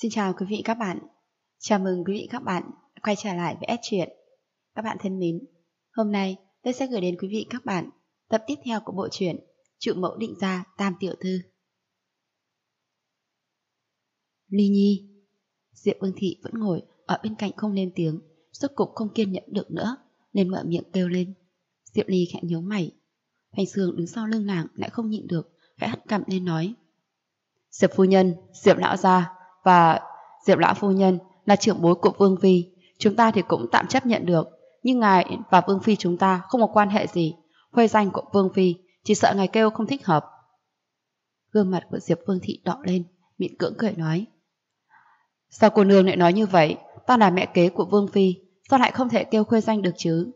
Xin chào quý vị các bạn. Chào mừng quý vị các bạn quay trở lại với S Truyện. Các bạn thân mến, hôm nay tôi sẽ gửi đến quý vị các bạn tập tiếp theo của bộ truyện Trụ Mẫu Định Gia Tam Tiểu Thư. Ly Nhi. Diệp Vương Thị vẫn ngồi ở bên cạnh không lên tiếng, rốt cục không kiên nhẫn được nữa nên mở miệng kêu lên. Diệp Ly khẽ nhíu mày. Thành Sương đứng sau lưng nàng lại không nhịn được, khẽ hất cằm lên nói: Diệp phu nhân, Diệp lão gia và Diệp lão phu nhân là trưởng bối của Vương phi, chúng ta thì cũng tạm chấp nhận được, nhưng ngài và Vương phi chúng ta không có quan hệ gì. Huê danh của Vương phi chỉ sợ ngài kêu không thích hợp. Gương mặt của Diệp Vương Thị đỏ lên, miễn cưỡng cười nói: Sao cô nương lại nói như vậy? Ta là mẹ kế của Vương phi, sao lại không thể kêu khuê danh được chứ?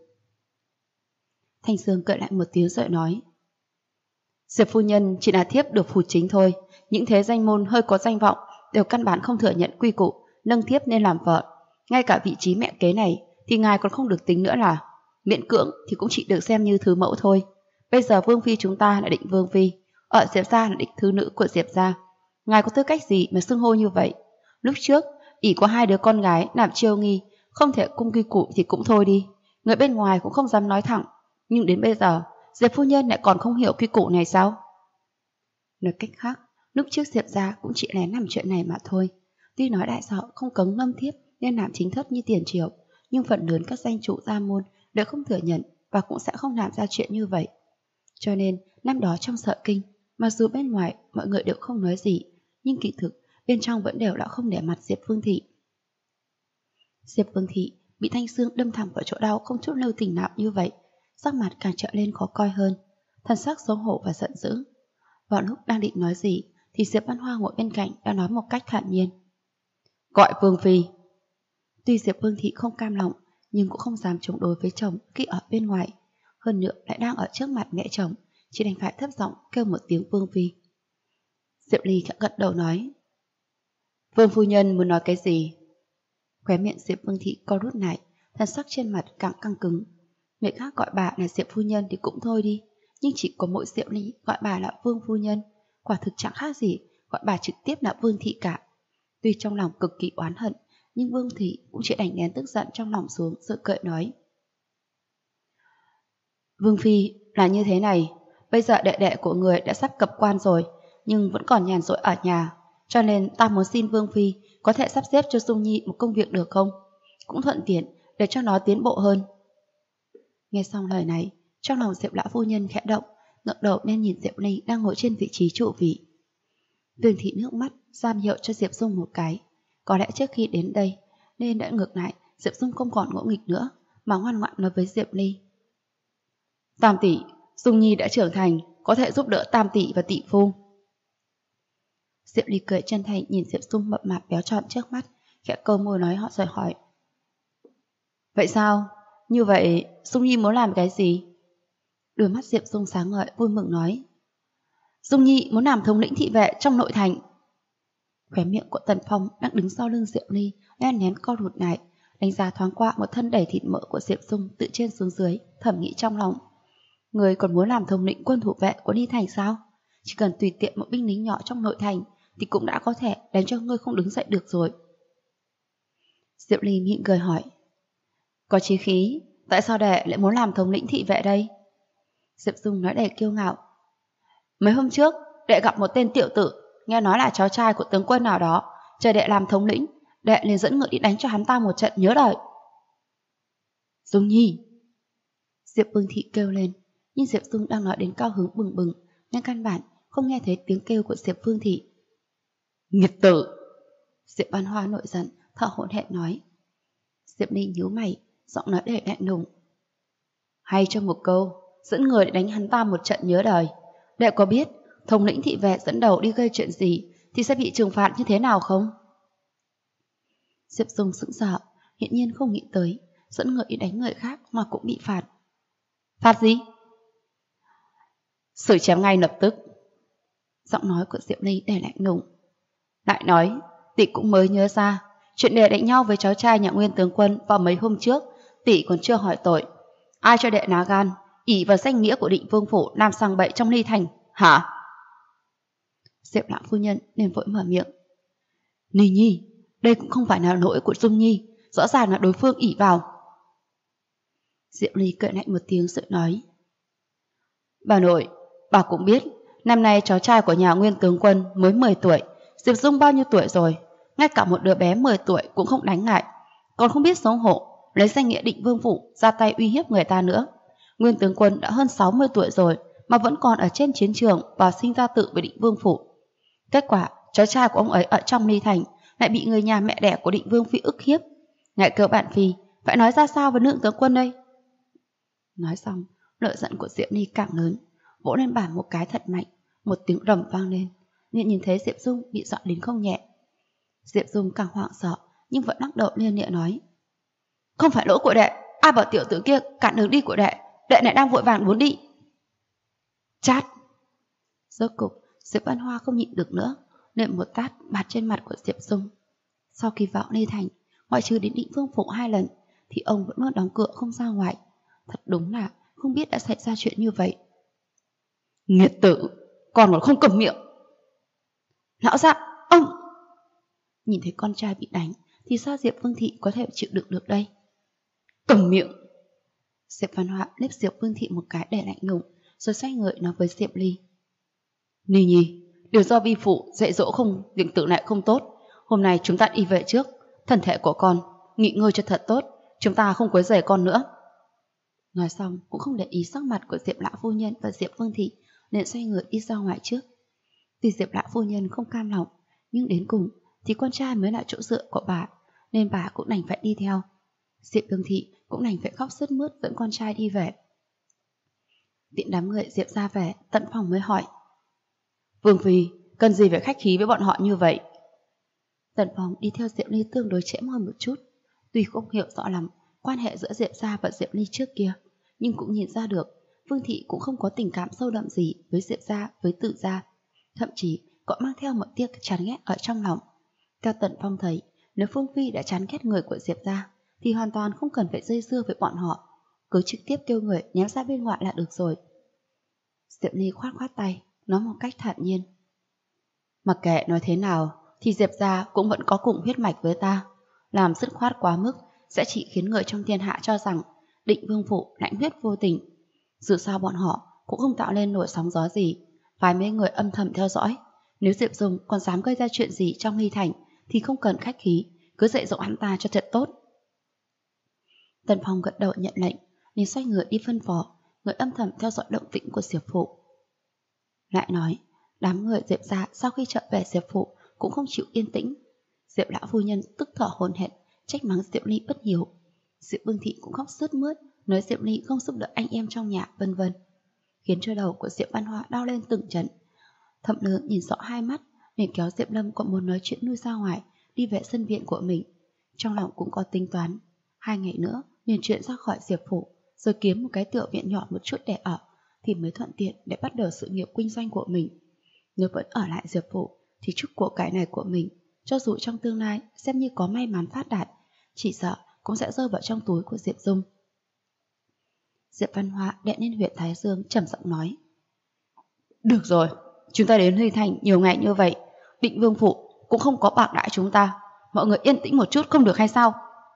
Thanh Sương cười lại một tiếng rồi nói: Diệp phu nhân chỉ là thiếp được phủ chính thôi, những thế danh môn hơi có danh vọng đều căn bản không thừa nhận quy củ nâng thiếp nên làm vợ. Ngay cả vị trí mẹ kế này thì ngài còn không được tính nữa, là miễn cưỡng thì cũng chỉ được xem như thứ mẫu thôi. Bây giờ Vương phi chúng ta là định Vương phi, ở Diệp gia là định thứ nữ của Diệp gia, ngài có tư cách gì mà xưng hô như vậy? Lúc trước ỷ có hai đứa con gái làm chiêu nghi, không thể cung quy củ thì cũng thôi đi, người bên ngoài cũng không dám nói thẳng, nhưng đến bây giờ Diệp phu nhân lại còn không hiểu quy củ này sao? Nói cách khác, lúc trước Diệp gia cũng chỉ lén làm chuyện này mà thôi. Tuy nói đại sợ không cấm ngâm thiếp nên làm chính thất như tiền triệu, nhưng phần lớn các danh chủ gia môn đều không thừa nhận và cũng sẽ không làm ra chuyện như vậy. Cho nên năm đó trong Sợ Kinh, mặc dù bên ngoài mọi người đều không nói gì, nhưng kỳ thực bên trong vẫn đều đã không để mặt Diệp Vương Thị. Diệp Vương Thị bị Thanh Sương đâm thẳng vào chỗ đau không chút lưu tình nào như vậy, sắc mặt càng trở lên khó coi hơn, thần sắc xấu hổ và giận dữ. Vào lúc đang định nói gì thì Diệp Văn Hoa ngồi bên cạnh đã nói một cách thản nhiên: Gọi Vương phi. Tuy Diệp Vương Thị không cam lòng nhưng cũng không dám chống đối với chồng khi ở bên ngoài, hơn nữa lại đang ở trước mặt mẹ chồng, chỉ đành phải thấp giọng kêu một tiếng Vương phi. Diệp Ly khẽ gật đầu nói: Vương phu nhân muốn nói cái gì? Khóe miệng Diệp Vương Thị co rút lại, thần sắc trên mặt càng căng cứng. Người khác gọi bà là Diệp phu nhân thì cũng thôi đi, nhưng chỉ có mỗi Diệp Ly gọi bà là Vương phu nhân, quả thực chẳng khác gì gọi bà trực tiếp là Vương Thị cả. Tuy trong lòng cực kỳ oán hận, nhưng Vương Thị cũng chỉ đành nén tức giận trong lòng xuống rồi cười nói: Vương phi là như thế này, bây giờ đệ đệ của người đã sắp cập quan rồi, nhưng vẫn còn nhàn rỗi ở nhà, cho nên ta muốn xin Vương phi có thể sắp xếp cho Dung Nhi một công việc được không? Cũng thuận tiện để cho nó tiến bộ hơn. Nghe xong lời này, trong lòng Diệp lão phu nhân khẽ động, ngẩng đầu nên nhìn Diệp Ly đang ngồi trên vị trí trụ vị. Vương Thị nước mắt giam hiệu cho Diệp Dung một cái. Có lẽ trước khi đến đây nên đã ngược lại, Diệp Dung không còn ngỗ nghịch nữa mà ngoan ngoãn nói với Diệp Ly: Tam tỷ, Dung Nhi đã trưởng thành, có thể giúp đỡ Tam tỷ và tỷ phu. Diệp Ly cười chân thành nhìn Diệp Dung mập mạp béo tròn trước mắt, khẽ câu môi nói họ rồi hỏi: Vậy sao? Như vậy Dung Nhi muốn làm cái gì? Đôi mắt Diệp Dung sáng ngời vui mừng nói: Dung Nhi muốn làm thống lĩnh thị vệ trong nội thành. Khóe miệng của Tần Phong đang đứng sau lưng Diệp Ly đen nén co rụt lại, đánh giá thoáng qua một thân đầy thịt mỡ của Diệp Dung từ trên xuống dưới, thầm nghĩ trong lòng: Người còn muốn làm thống lĩnh quân thủ vệ của Ni Thành sao? Chỉ cần tùy tiện một binh lính nhỏ trong nội thành thì cũng đã có thể đánh cho ngươi không đứng dậy được rồi. Diệp Ly mỉm cười hỏi: Có chí khí, tại sao đệ lại muốn làm thống lĩnh thị vệ đây? Diệp Dung nói đầy kiêu ngạo: Mấy hôm trước đệ gặp một tên tiểu tử, nghe nói là cháu trai của tướng quân nào đó, chờ đệ làm thống lĩnh, đệ liền dẫn ngựa đi đánh cho hắn ta một trận nhớ đời. Dung Nhi! Diệp Vương Thị kêu lên, nhưng Diệp Dung đang nói đến cao hứng bừng bừng nên căn bản không nghe thấy tiếng kêu của Diệp Vương Thị. Nghiệt tử! Diệp Văn Hoa nổi giận, thở hổn hển nói. Diệp Ly nhíu mày, giọng nói đầy lạnh lùng: Hay cho một câu, dẫn người để đánh hắn ta một trận nhớ đời. Đệ có biết thống lĩnh thị vệ dẫn đầu đi gây chuyện gì thì sẽ bị trừng phạt như thế nào không? Diệp Dung sững sờ, hiển nhiên không nghĩ tới dẫn người đi đánh người khác mà cũng bị phạt. Phạt gì? Xử chém ngay lập tức. Giọng nói của Diệp Ly đầy lạnh lùng. Lại nói, tỷ cũng mới nhớ ra chuyện đệ đánh nhau với cháu trai nhà Nguyên tướng quân vào mấy hôm trước, tỷ còn chưa hỏi tội. Ai cho đệ lá gan ỷ vào danh nghĩa của Định Vương phủ làm sang bậy trong Ly Thành, hả? Diệp lão phu nhân nên vội mở miệng: Ni Nhi, đây cũng không phải là lỗi của Dung Nhi, rõ ràng là đối phương ỷ vào. Diệu Ly cười lạnh một tiếng rồi nói: Bà nội, bà cũng biết, năm nay cháu trai của nhà Nguyên tướng quân mới 10 tuổi, Diệp Dung bao nhiêu tuổi rồi, ngay cả một đứa bé 10 tuổi cũng không đánh lại, còn không biết xấu hổ, lấy danh nghĩa Định Vương phủ ra tay uy hiếp người ta nữa. Nguyên tướng quân đã hơn 60 tuổi rồi mà vẫn còn ở trên chiến trường và sinh ra tự với Định Vương phủ. Kết quả, cháu trai của ông ấy ở trong Ly Thành lại bị người nhà mẹ đẻ của Định Vương phi ức hiếp. Ngại cơ bản phi, phải nói ra sao với nữ tướng quân đây? Nói xong, lợi giận của Diệp Ly càng lớn, vỗ lên bàn một cái thật mạnh, một tiếng rầm vang lên, liền nhìn thấy Diệp Dung bị dọa đến không nhẹ. Diệp Dung càng hoảng sợ, nhưng vẫn lắc đầu liên miệng nói: Không phải lỗi của đệ, ai bảo tiểu tử kia cản đường đi của đệ, đệ này đang vội vàng muốn đi. Chát! Rốt cục, Diệp Văn Hoa không nhịn được nữa, nện một tát bạt trên mặt của Diệp Dung. Sau khi vào Ly Thành, ngoại trừ đến Định Vương phủ 2 lần, thì ông vẫn luôn đóng cửa không ra ngoài. Thật đúng là không biết đã xảy ra chuyện như vậy. Nghiệt tử, còn không cầm miệng. Lão dạ, ông! Nhìn thấy con trai bị đánh, thì sao Diệp Vương Thị có thể chịu đựng được đây? Cầm miệng! Diệp Văn Hoa liếc Diệp Vương Thị một cái để lạnh lùng, rồi xoay người nói với Diệp Ly: Ly Nhi, đều do vi phụ dạy dỗ không việc tự lại không tốt. Hôm nay chúng ta đi về trước, thân thể của con nghỉ ngơi cho thật tốt, chúng ta không quấy rầy con nữa. Nói xong cũng không để ý sắc mặt của Diệp lão phu nhân và Diệp Vương Thị, nên xoay người đi ra ngoài trước. Tuy Diệp lão phu nhân không cam lòng, nhưng đến cùng thì con trai mới là chỗ dựa của bà, nên bà cũng đành phải đi theo. Diệp Vương Thị cũng đành phải khóc sướt mướt dẫn con trai đi về. Tiện đám người Diệp ra về, tận phòng mới hỏi: Vương phi, cần gì phải khách khí với bọn họ như vậy? Tần Phong đi theo Diệp Ly tương đối trễ hơn một chút, tuy không hiểu rõ lắm quan hệ giữa Diệp gia và Diệp Ly trước kia, nhưng cũng nhìn ra được Vương Thị cũng không có tình cảm sâu đậm gì với Diệp gia, với Tự gia, thậm chí còn mang theo một tia chán ghét ở trong lòng. Theo Tần Phong thấy, nếu Phương Phi đã chán ghét người của Diệp gia, thì hoàn toàn không cần phải dây dưa với bọn họ, cứ trực tiếp kêu người ném ra bên ngoài là được rồi. Diệp Ly khoát khoát tay, nói một cách thản nhiên: Mặc kệ nói thế nào thì Diệp gia cũng vẫn có cùng huyết mạch với ta, làm dứt khoát quá mức sẽ chỉ khiến người trong thiên hạ cho rằng Định Vương phủ lãnh huyết vô tình. Dù sao bọn họ cũng không tạo lên nổi sóng gió gì, vài mấy người âm thầm theo dõi. Nếu Diệp Dung còn dám gây ra chuyện gì trong Ly Thành thì không cần khách khí, cứ dạy dỗ hắn ta cho thật tốt. Tần Phong gật đầu nhận lệnh, liền xoay người đi phân phó người âm thầm theo dõi động tĩnh của Diệp phủ. Lại nói, đám người Diệp gia sau khi trở về Diệp phủ cũng không chịu yên tĩnh. Diệp lão phu nhân tức thở hổn hển, trách mắng Diệp Ly bất hiếu. Diệp Vương Thị cũng khóc sướt mướt, nói Diệp Ly không giúp đỡ anh em trong nhà, vân vân, khiến cho đầu của Diệp Văn Hoa đau lên từng trận. Thẩm Lương nhìn rõ hai mắt, liền kéo Diệp Lâm còn muốn nói chuyện nuôi ra ngoài, đi về sân viện của mình. Trong lòng cũng có tính toán, 2 ngày nữa liền chuyển ra khỏi Diệp phủ, rồi kiếm một cái tựa viện nhỏ một chút để ở, thì mới thuận tiện để bắt đầu sự nghiệp kinh doanh của mình. Nếu vẫn ở lại Diệp phủ thì chút của cải này của mình, cho dù trong tương lai xem như có may mắn phát đạt, chỉ sợ cũng sẽ rơi vào trong túi của Diệp Dung. Diệp Văn Hoa đè lên huyệt thái dương, trầm giọng nói: Được rồi, chúng ta đến Ly Thành nhiều ngày như vậy, Định Vương phủ cũng không có bạc đãi chúng ta, mọi người yên tĩnh một chút không được hay sao?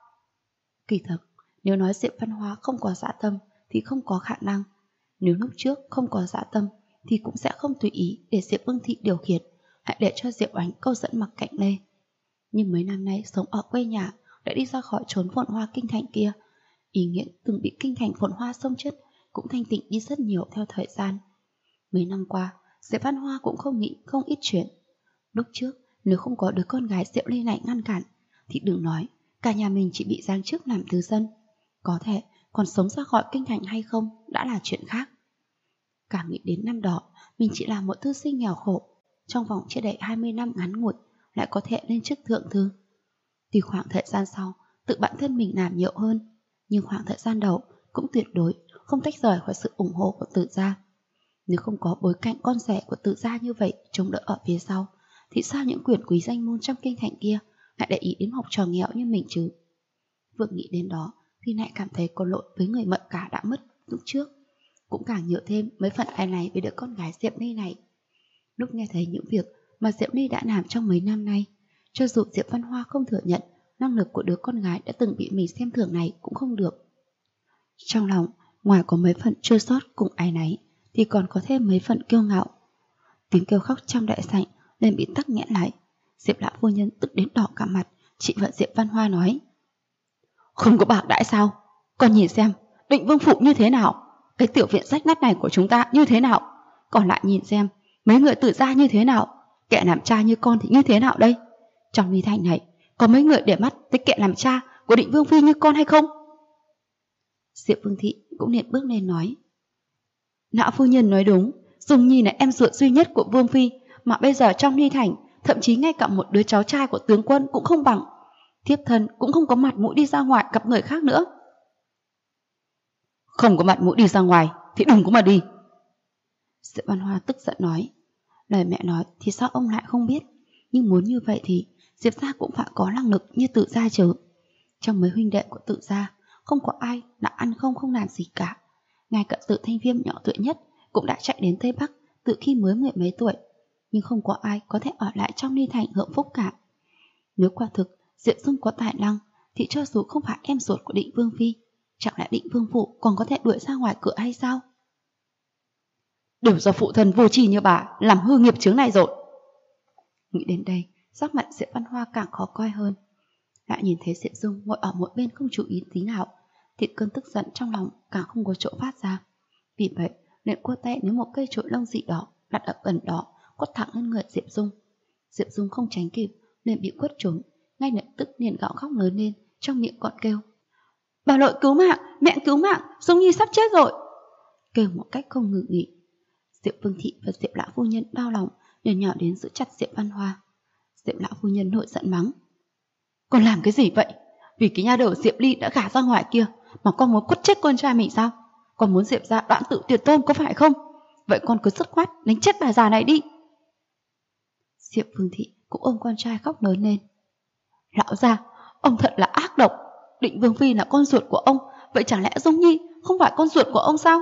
Kỳ thực, nếu nói Diệp Văn Hoa không có dã tâm thì không có khả năng. Nếu lúc trước không có dã tâm thì cũng sẽ không tùy ý để Diệp Vương Thị điều khiển, hãy để cho Diệp Oánh câu dẫn Mặc Cạnh Lê. Nhưng mấy năm nay sống ở quê nhà, đã đi ra khỏi chốn phồn hoa kinh thành kia, ý nghĩa từng bị kinh thành phồn hoa xông chất cũng thanh tịnh đi rất nhiều theo thời gian. Mấy năm qua, Diệp Văn Hoa cũng không nghĩ không ít chuyện. Lúc trước, nếu không có đứa con gái Diệp Ly này ngăn cản, thì đừng nói cả nhà mình chỉ bị giáng chức làm tư dân, có thể còn sống ra khỏi kinh thành hay không đã là chuyện khác. Cả nghĩ đến năm đó mình chỉ là một thư sinh nghèo khổ, trong vòng chưa đầy 20 năm ngắn ngủi lại có thể lên chức thượng thư. Thì khoảng thời gian sau tự bản thân mình làm nhiều hơn, nhưng khoảng thời gian đầu cũng tuyệt đối không tách rời khỏi sự ủng hộ của Tự gia. Nếu không có bối cảnh con rể của Tự gia như vậy chống đỡ ở phía sau, thì sao những quyền quý danh môn trong kinh thành kia lại để ý đến học trò nghèo như mình chứ? Vừa nghĩ đến đó thì lại cảm thấy có lỗi với người mợ cả đã mất lúc trước, cũng càng nhớ thêm mấy phần ai này với đứa con gái Diệp Ly này. Lúc nghe thấy những việc mà Diệp Ly đã làm trong mấy năm nay, cho dù Diệp Văn Hoa không thừa nhận năng lực của đứa con gái đã từng bị mình xem thường này cũng không được. Trong lòng, ngoài có mấy phần chua xót cùng áy náy, thì còn có thêm mấy phần kiêu ngạo. Tiếng kêu khóc trong đại sảnh liền bị tắc nghẽn lại. Diệp lão phu nhân tức đến đỏ cả mặt, chị vợ Diệp Văn Hoa nói: Không có bạc đãi sao? Con nhìn xem, Định Vương Phủ như thế nào? Cái tiểu viện rách nát này của chúng ta như thế nào? Còn lại nhìn xem, mấy người tự gia như thế nào? Kẻ làm cha như con thì như thế nào đây? Trong Ly Thành này, có mấy người để mắt tới kẻ làm cha của Định Vương Phi như con hay không? Diệp Vương Thị cũng liền bước lên nói: Lão phu nhân nói đúng, Dung Nhi là em ruột duy nhất của Vương Phi, mà bây giờ trong Ly Thành, thậm chí ngay cả một đứa cháu trai của tướng quân cũng không bằng. Thiếp thân cũng không có mặt mũi đi ra ngoài gặp người khác nữa. Không có mặt mũi đi ra ngoài thì đừng có mà đi. Diệp Văn Hoa tức giận nói: Lời mẹ nói thì sao ông lại không biết? Nhưng muốn như vậy thì Diệp gia cũng phải có năng lực như Tự gia chứ. Trong mấy huynh đệ của Tự gia, không có ai đã ăn không làm gì cả. Ngay cả Tự Thanh Viêm nhỏ tuổi nhất cũng đã chạy đến Tây Bắc từ khi mới 10 mấy tuổi, nhưng không có ai có thể ở lại trong Ly Thành hưởng phúc cả. Nếu quả thực Diệp Dung có tài năng, thì cho dù không phải em ruột của Định Vương Phi, chẳng lẽ Định Vương Phủ còn có thể đuổi ra ngoài cửa hay sao? Đều do phụ thân vô tri như bà làm hư nghiệp chướng này rồi. Nghĩ đến đây, sắc mặt Diệp Văn Hoa càng khó coi hơn. Lại nhìn thấy Diệp Dung ngồi ở một bên không chú ý tí nào, thì cơn tức giận trong lòng càng không có chỗ phát ra. Vì vậy, liền cua tay nếu một cây chổi lông dị đỏ đặt ở gần đó, quất thẳng lên người Diệp Dung. Diệp Dung không tránh kịp, liền bị quất trúng, ngay lập tức liền gào khóc lớn lên, trong miệng còn kêu: Bà nội cứu mạng, mẹ cứu mạng, Dung Nhi sắp chết rồi. Kêu một cách không ngừng nghỉ. Diệp Vương Thị và Diệp lão phu nhân đau lòng, liền nhỏ đến giữ chặt Diệp Văn Hoa. Diệp lão phu nhân nổi giận mắng: Con làm cái gì vậy? Vì cái nha đầu Diệp Ly đã gả ra ngoài kia mà con muốn quất chết con trai mình sao? Con muốn Diệp gia đoạn tự tuyệt tôn có phải không? Vậy con cứ dứt khoát đánh chết bà già này đi. Diệp Vương Thị cũng ôm con trai khóc lớn lên: Lão gia, ông thật là ác độc. Định Vương Phi là con ruột của ông, vậy chẳng lẽ Dung Nhi không phải con ruột của ông sao?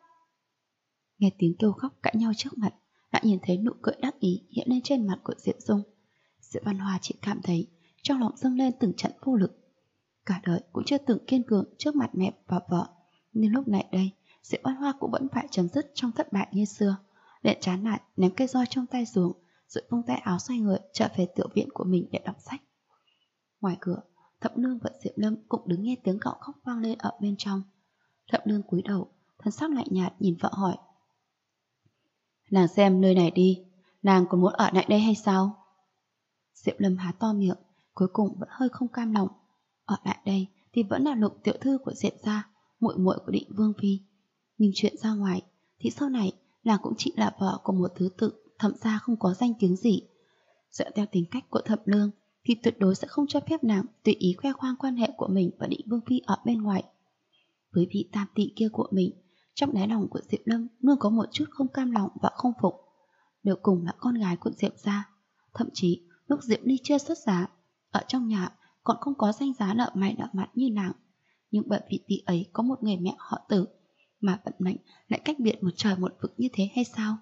Nghe tiếng kêu khóc cãi nhau trước mặt, đã nhìn thấy nụ cười đắc ý hiện lên trên mặt của Diệp Dung. Diệp Văn Hoa chỉ cảm thấy trong lòng dâng lên từng trận vô lực. Cả đời cũng chưa từng kiên cường trước mặt mẹ và vợ, nhưng lúc này đây Diệp Văn Hoa cũng vẫn phải chấm dứt trong thất bại như xưa. Liền chán nản ném cây roi trong tay xuống, rồi vung tay áo xoay người trở về tiểu viện của mình để đọc sách. Ngoài cửa, Thẩm Nương và Diệp Lâm cũng đứng nghe tiếng cậu khóc vang lên ở bên trong. Thẩm Nương cúi đầu, thân sắc lạnh nhạt nhìn vợ hỏi: Nàng xem nơi này đi, nàng còn muốn ở lại đây hay sao? Diệp Lâm há to miệng, cuối cùng vẫn hơi không cam lòng. Ở lại đây thì vẫn là Lục tiểu thư của Diệp gia, muội muội của Định Vương Phi. Nhưng chuyện ra ngoài thì sau này nàng cũng chỉ là vợ của một thứ tự Thẩm gia không có danh tiếng gì. Dựa theo tính cách của Thẩm Nương thì tuyệt đối sẽ không cho phép nàng tùy ý khoe khoang quan hệ của mình và Định Vương Phi ở bên ngoài. Với vị tam tỵ kia của mình, trong đáy lòng của Diệp Lâm luôn có một chút không cam lòng và không phục. Nếu cùng là con gái của Diệp gia, thậm chí lúc Diệp Ly chưa xuất giá, ở trong nhà còn không có danh giá nợ mày nợ mặt như nàng, nhưng bởi vì tỷ ấy có một người mẹ họ Tử, mà vận mệnh lại cách biệt một trời một vực như thế hay sao?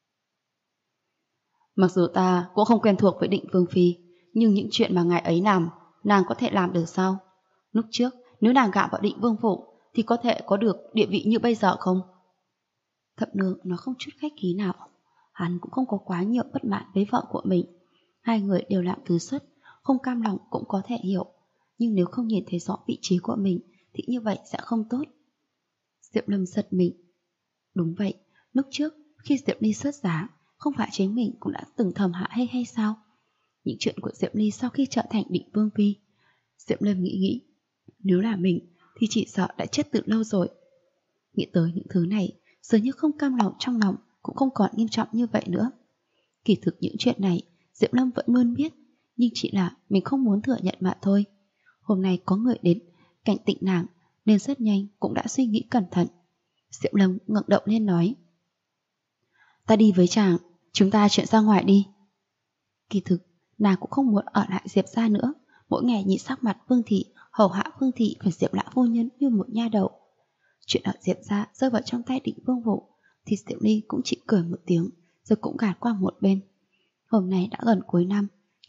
Mặc dù ta cũng không quen thuộc với Định Vương Phi, nhưng những chuyện mà ngài ấy làm, nàng có thể làm được sao? Lúc trước, nếu nàng gả vào Định Vương Phủ thì có thể có được địa vị như bây giờ không? Thẩm Nương nó không chút khách khí nào. Hắn cũng không có quá nhiều bất mãn với vợ của mình. Hai người đều làm thứ xuất, không cam lòng cũng có thể hiểu. Nhưng nếu không nhìn thấy rõ vị trí của mình thì như vậy sẽ không tốt. Diệp Lâm giật mình. Đúng vậy, lúc trước khi Diệp Ly xuất giá, không phải chính mình cũng đã từng thầm hạ hay sao? Những chuyện của Diệp Ly sau khi trở thành Định Vương Phi, Diệp Lâm nghĩ, nếu là mình thì chỉ sợ đã chết từ lâu rồi. Nghĩ tới những thứ này, dường như không cam lòng trong lòng cũng không còn nghiêm trọng như vậy nữa. Kỳ thực những chuyện này Diệp Lâm vẫn luôn biết, nhưng chỉ là mình không muốn thừa nhận mà thôi. Hôm nay có người đến cảnh tịnh nàng, nên rất nhanh cũng đã suy nghĩ cẩn thận. Diệp Lâm ngẩng đầu lên nói: Ta đi với chàng, chúng ta chuyển ra ngoài đi. Kỳ thực nàng cũng không muốn ở lại Diệp gia nữa. Mỗi ngày nhìn sắc mặt Vương Thị, hầu hạ Vương Thị và Diệp lão phu nhân như một nha đầu. Chuyện ở Diệp gia rơi vào trong tay Định Vương Phủ thì Diệp Ly cũng chỉ cười một tiếng, rồi cũng gạt qua một bên. Hôm nay đã gần cuối năm,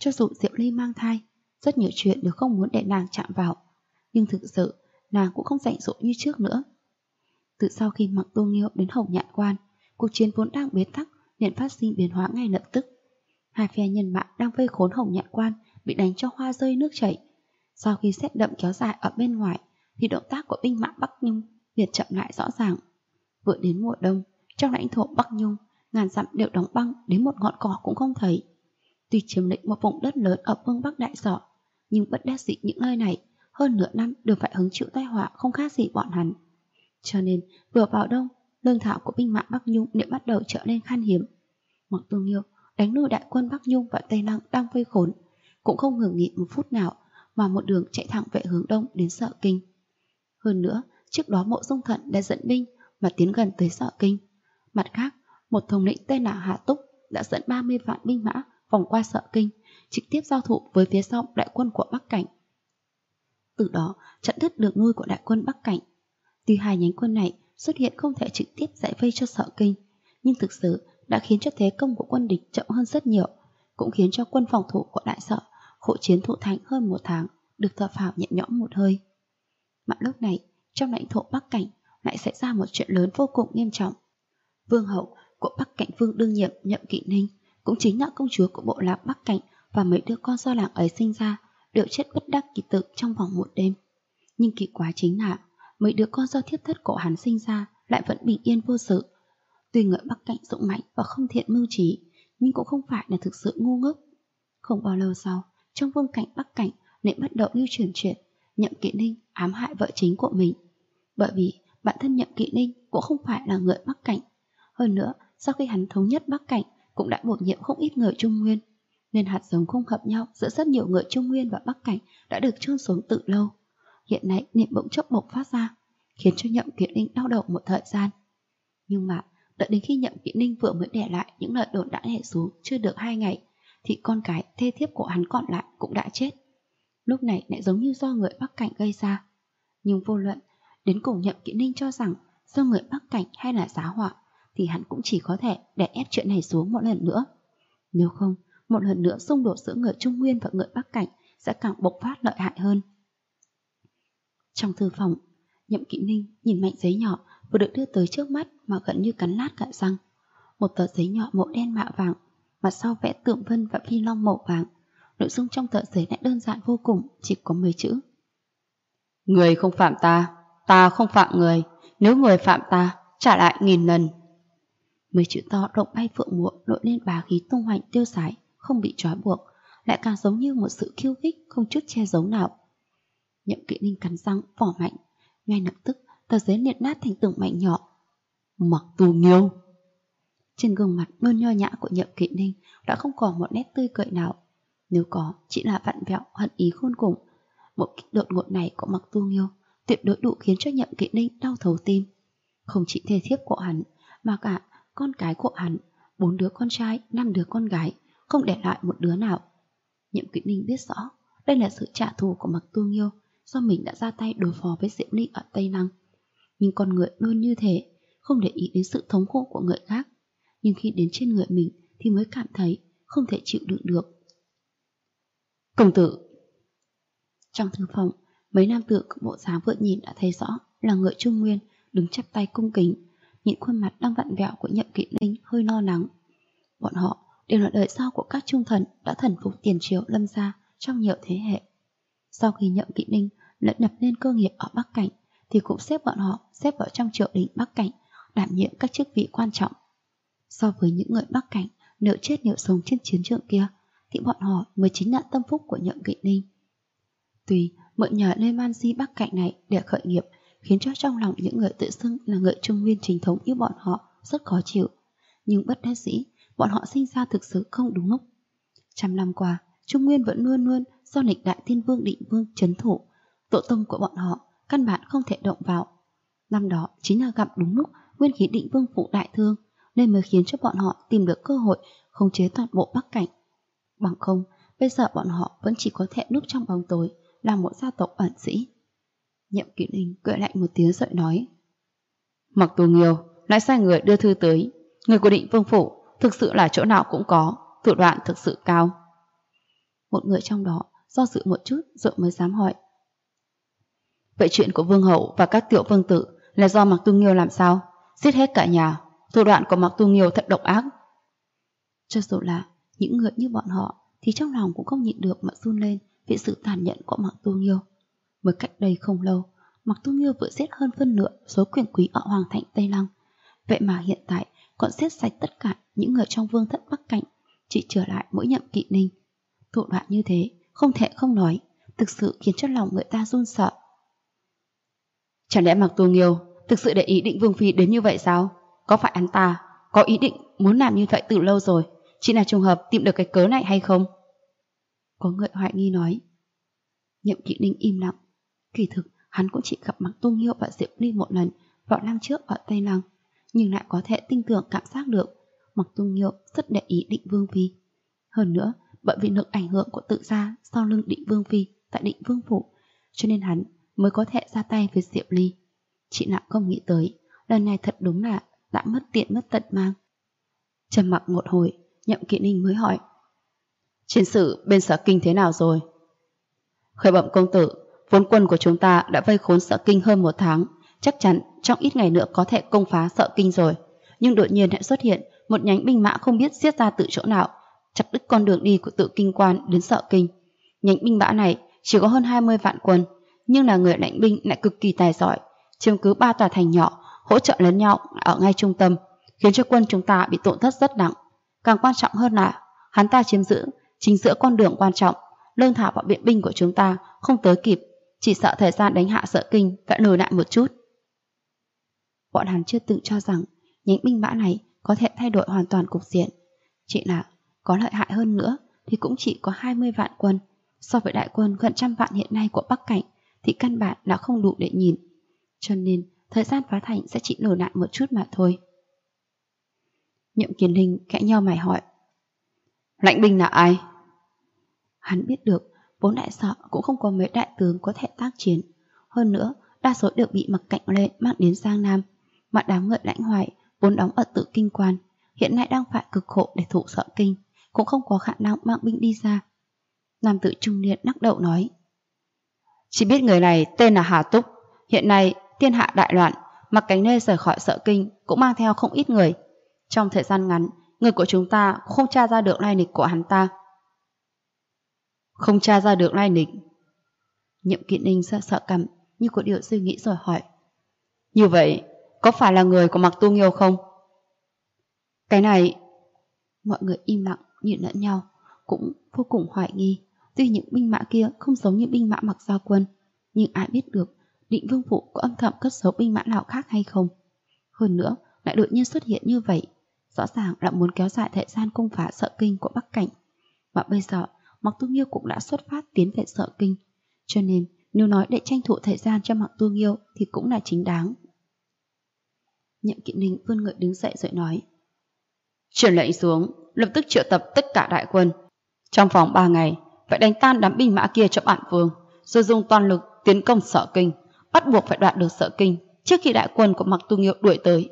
Cho dù Diệu Ly mang thai, rất nhiều chuyện đều không muốn để nàng chạm vào, nhưng thực sự nàng cũng không rảnh rỗi như trước nữa. Từ sau khi Mặc Tu Nghiêu đến Hồng Nhạn Quan, cuộc chiến vốn đang bế tắc liền phát sinh biến hóa ngay lập tức. Hai phe nhân mã đang vây khốn Hồng Nhạn Quan bị đánh cho hoa rơi nước chảy. Sau khi sét đậm kéo dài ở bên ngoài, thì động tác của binh mã Bắc Nhung liền chậm lại rõ ràng. Vừa đến mùa đông, trong lãnh thổ Bắc Nhung, ngàn dặm đều đóng băng đến một ngọn cỏ cũng không thấy. Tuy chiếm lĩnh một vùng đất lớn ở phương Bắc Đại Sở, nhưng bất đắc dĩ những nơi này hơn nửa năm đều phải hứng chịu tai họa không khác gì bọn hắn. Cho nên vừa vào đông, lương thảo của binh mã Bắc Nhung lại bắt đầu trở nên khan hiếm. Mặc Tu Nghiêu đánh lui đại quân Bắc Nhung và Tây Lăng đang vây khốn, cũng không ngừng nghỉ một phút nào mà một đường chạy thẳng về hướng đông đến Sở Kinh. Hơn nữa, trước đó Mộ Dung Thận đã dẫn binh mà tiến gần tới Sở Kinh. Mặt khác, một thống lĩnh tên là Hà Túc đã dẫn 30 vạn binh mã vòng qua Sở Kinh, trực tiếp giao thủ với phía sau đại quân của Bắc Cảnh. Từ đó chặn đứt đường lui của đại quân Bắc Cảnh. Tuy hai nhánh quân này xuất hiện không thể trực tiếp giải vây cho Sở Kinh, nhưng thực sự đã khiến cho thế công của quân địch chậm hơn rất nhiều, cũng khiến cho quân phòng thủ của Đại Sở hộ chiến thủ thành hơn một tháng được thở phào nhẹ nhõm một hơi. Mà lúc này, trong lãnh thổ Bắc Cảnh lại xảy ra một chuyện lớn vô cùng nghiêm trọng. Vương hậu của Bắc Cảnh Vương đương nhiệm Nhậm Kỵ Ninh, cũng chính là công chúa của bộ lạc Bắc Cảnh, và mấy đứa con do làng ấy sinh ra đều chết bất đắc kỳ tử trong vòng một đêm. Nhưng kỳ quái chính là mấy đứa con do thiếp thất của hắn sinh ra lại vẫn bình yên vô sự. Tuy người Bắc Cảnh dũng mãnh và không thiện mưu trí, nhưng cũng không phải là thực sự ngu ngốc. Không bao lâu sau, trong vương cảnh Bắc Cảnh lại bắt đầu lưu truyền chuyện Nhậm Kỵ Ninh ám hại vợ chính của mình. Bởi vì bản thân Nhậm Kỵ Ninh cũng không phải là người Bắc Cảnh. Hơn nữa, sau khi hắn thống nhất Bắc Cảnh cũng đã bổ nhiệm không ít người Trung Nguyên, nên hạt giống không hợp nhau giữa rất nhiều người Trung Nguyên và Bắc Cảnh đã được chôn xuống từ lâu. Hiện nay niệm bỗng chốc bộc phát ra, khiến cho Nhậm Kỵ Ninh đau đầu một thời gian. Nhưng mà đợi đến khi Nhậm Kỵ Ninh vừa mới để lại những lời đồn đã nhảy xuống chưa được 2 ngày, thì con cái thê thiếp của hắn còn lại cũng đã chết. Lúc này lại giống như do người Bắc Cảnh gây ra. Nhưng vô luận, đến cùng Nhậm Kỵ Ninh cho rằng do người Bắc Cảnh hay là giá họa, thì hắn cũng chỉ có thể đè ép chuyện này xuống một lần nữa. Nếu không, một lần nữa xung đột giữa người Trung Nguyên và người Bắc Cảnh sẽ càng bộc phát lợi hại hơn. Trong thư phòng, Nhậm Kỵ Ninh nhìn mảnh giấy nhỏ vừa được đưa tới trước mắt mà gần như cắn nát cả răng. Một tờ giấy nhỏ màu đen mạ vàng, mặt sau vẽ tượng vân và phi long màu vàng. Nội dung trong tờ giấy lại đơn giản vô cùng, chỉ có mấy chữ: người không phạm ta, ta không phạm người. Nếu người phạm ta, trả lại 1000 lần. Mấy chữ to rộng bay phượng múa, nổi lên bá khí tung hoành tiêu sái, không bị trói buộc, lại càng giống như một sự khiêu khích không chút che giấu nào. Nhậm Kỵ Ninh cắn răng vỏ mạnh, ngay lập tức tờ giấy liệt nát thành từng mảnh nhỏ. Mặc Tu Nghiêu. Trên gương mặt luôn nho nhã của Nhậm Kỵ Ninh đã không còn một nét tươi cười nào, nếu có chỉ là vặn vẹo hận ý khôn cùng. Một kích đột ngột này của Mặc Tu Nghiêu tuyệt đối đủ khiến cho Nhậm Kỵ Ninh đau thấu tim. Không chỉ thê thiếp của hắn, mà cả con cái của hắn, 4 đứa con trai, 5 đứa con gái, không để lại một đứa nào. Nhậm Kỵ Ninh biết rõ đây là sự trả thù của Mặc Tu Nghiêu do mình đã ra tay đối phó với Diệu Ly ở Tây Lăng. Nhưng con người luôn như thế, không để ý đến sự thống khổ của người khác, nhưng khi đến trên người mình thì mới cảm thấy không thể chịu đựng được. Công tử. Trong thư phòng, mấy nam tử của bộ dáng vừa nhìn đã thấy rõ là người Trung Nguyên đứng chắp tay cung kính, nhìn khuôn mặt đang vặn vẹo của Nhậm Kỵ Ninh hơi lo lắng. Bọn họ đều là đời sau của các trung thần đã thần phục tiền triều Lâm gia trong nhiều thế hệ. Sau khi Nhậm Kỵ Ninh lẫn nhập lên cơ nghiệp ở Bắc Cảnh, thì cũng xếp bọn họ xếp vào trong triều đình Bắc Cảnh, đảm nhiệm các chức vị quan trọng. So với những người Bắc Cảnh nếu chết nếu sống trên chiến trường kia, thì bọn họ mới chính là tâm phúc của Nhậm Kỵ Ninh. Tuy mượn nhờ nơi man di Bắc Cảnh này để khởi nghiệp, khiến cho trong lòng những người tự xưng là người Trung Nguyên chính thống như bọn họ rất khó chịu, nhưng bất đắc dĩ bọn họ sinh ra thực sự không đúng lúc. 100 năm qua, Trung Nguyên vẫn luôn luôn do lịch đại Thiên Vương Định Vương trấn thủ, tổ tông của bọn họ căn bản không thể động vào. Năm đó chính là gặp đúng lúc nguyên khí Định Vương phụ đại thương, nên mới khiến cho bọn họ tìm được cơ hội khống chế toàn bộ Bắc Cảnh. Bằng không, bây giờ bọn họ vẫn chỉ có thể núp trong bóng tối, là một gia tộc ẩn sĩ. Nhậm Kỵ Ninh cười lạnh một tiếng rồi nói: Mặc Tu Nghiêu lại sai người đưa thư tới. Người của Định Vương phủ thực sự là chỗ nào cũng có, thủ đoạn thực sự cao. Một người trong đó do dự một chút rồi mới dám hỏi. Vậy chuyện của vương hậu và các tiểu vương tử là do Mạc Tu Nghiêu làm sao? Giết hết cả nhà, thủ đoạn của Mạc Tu Nghiêu thật độc ác. Cho dù là những người như bọn họ thì trong lòng cũng không nhịn được mà run lên vì sự tàn nhẫn của Mạc Tu Nghiêu. Mới cách đây không lâu, Mạc Tu Nghiêu vừa giết hơn phân nửa số quyền quý ở Hoàng thành Tây Lăng. Vậy mà hiện tại còn giết sạch tất cả những người trong vương thất Bắc Cảnh, chỉ trở lại mỗi Nhậm Kỵ Ninh. Thủ đoạn như thế không thể không nói, thực sự khiến cho lòng người ta run sợ. Chẳng lẽ Mạc Tu Nghiêu thực sự để ý định Vương phi đến như vậy sao? Có phải hắn ta có ý định muốn làm như vậy từ lâu rồi, chỉ là trùng hợp tìm được cái cớ này hay không? Có người hoài nghi nói. Nhậm Kỵ Ninh im lặng. Kỳ thực hắn cũng chỉ gặp Mạc Tu Nghiêu và Diệp Ly một lần vào năm trước ở Tây Lăng, nhưng lại có thể tinh tường cảm giác được Mạc Tu Nghiêu rất để ý Định Vương phi. Hơn nữa, bởi vì lực ảnh hưởng của tự gia sau lưng Định Vương phi tại Định Vương phủ, cho nên hắn mới có thể ra tay với Diệp Ly. Chị nào không nghĩ tới, lần này thật đúng là đã mất tiện mất tận mang. Trầm mặc một hồi, Nhậm Kỵ Ninh mới hỏi. Chiến sự bên Sở Kinh thế nào rồi? Khởi bẩm công tử, vốn quân của chúng ta đã vây khốn Sở Kinh hơn 1 tháng, chắc chắn trong ít ngày nữa có thể công phá Sở Kinh rồi. Nhưng đột nhiên lại xuất hiện một nhánh binh mã không biết giết ra từ chỗ nào, chặt đứt con đường đi của Tự Kinh Quan đến Sở Kinh. Nhánh binh mã này chỉ có hơn 20 vạn quân, nhưng là người lãnh binh lại cực kỳ tài giỏi, chiếm cứ 3 tòa thành nhỏ, hỗ trợ lẫn nhau ở ngay trung tâm, khiến cho quân chúng ta bị tổn thất rất nặng. Càng quan trọng hơn là hắn ta chiếm giữ chính giữa con đường quan trọng, lương thảo và viện binh của chúng ta không tới kịp, chỉ sợ thời gian đánh hạ Sở Kinh phải lùi lại một chút. Bọn hắn chưa từng cho rằng nhánh binh mã này có thể thay đổi hoàn toàn cục diện. Chỉ là có lợi hại hơn nữa thì cũng chỉ có 20 vạn quân, so với đại quân gần 100 vạn hiện nay của Bắc Cảnh thì căn bản là không đủ để nhìn. Cho nên thời gian phá thành sẽ chỉ lùi lại một chút mà thôi. Nhậm Kiền Linh khẽ nheo mày hỏi. Lãnh binh là ai? Hắn biết được 4 đại sở cũng không có mấy đại tướng có thể tác chiến. Hơn nữa, đa số đều bị Mặc Cạnh Lệ mang đến Giang Nam, mà đám người Lãnh Hoài vốn đóng ở Tự Kinh Quan, hiện nay đang phải cực khổ để thủ Sở Kinh, cũng không có khả năng mang binh đi ra. Nam tử trung niên lắc đầu nói. Chỉ biết người này tên là Hà Túc, hiện nay thiên hạ đại loạn, Mặc Cánh Lê rời khỏi Sở Kinh cũng mang theo không ít người. Trong thời gian ngắn, người của chúng ta cũng không tra ra được lai lịch của hắn ta. Không tra ra được lai lịch? Nhậm Kỵ Ninh sợ cằm, như có điều suy nghĩ rồi hỏi. Như vậy, có phải là người của Mạc Tu Nghiêu không? Cái này... Mọi người im lặng nhìn lẫn nhau, cũng vô cùng hoài nghi. Tuy những binh mã kia không giống như binh mã Mặc Giao Quân, nhưng ai biết được Định Vương phủ có âm thầm cất giấu binh mã nào khác hay không. Hơn nữa, lại đột nhiên xuất hiện như vậy, rõ ràng là muốn kéo dài thời gian công phá Sở Kinh của Bắc Cảnh. Mà bây giờ Mạc Tu Nghiêu cũng đã xuất phát tiến về Sở Kinh, cho nên nếu nói để tranh thủ thời gian cho Mạc Tu Nghiêu thì cũng là chính đáng. Nhậm Kỵ Ninh vươn người đứng dậy rồi nói. Truyền lệnh xuống, lập tức triệu tập tất cả đại quân. Trong vòng 3 ngày, phải đánh tan đám binh mã kia cho bản vương, rồi dùng toàn lực tiến công Sở Kinh, bắt buộc phải đoạt được Sở Kinh trước khi đại quân của Mạc Tu Nghiêu đuổi tới.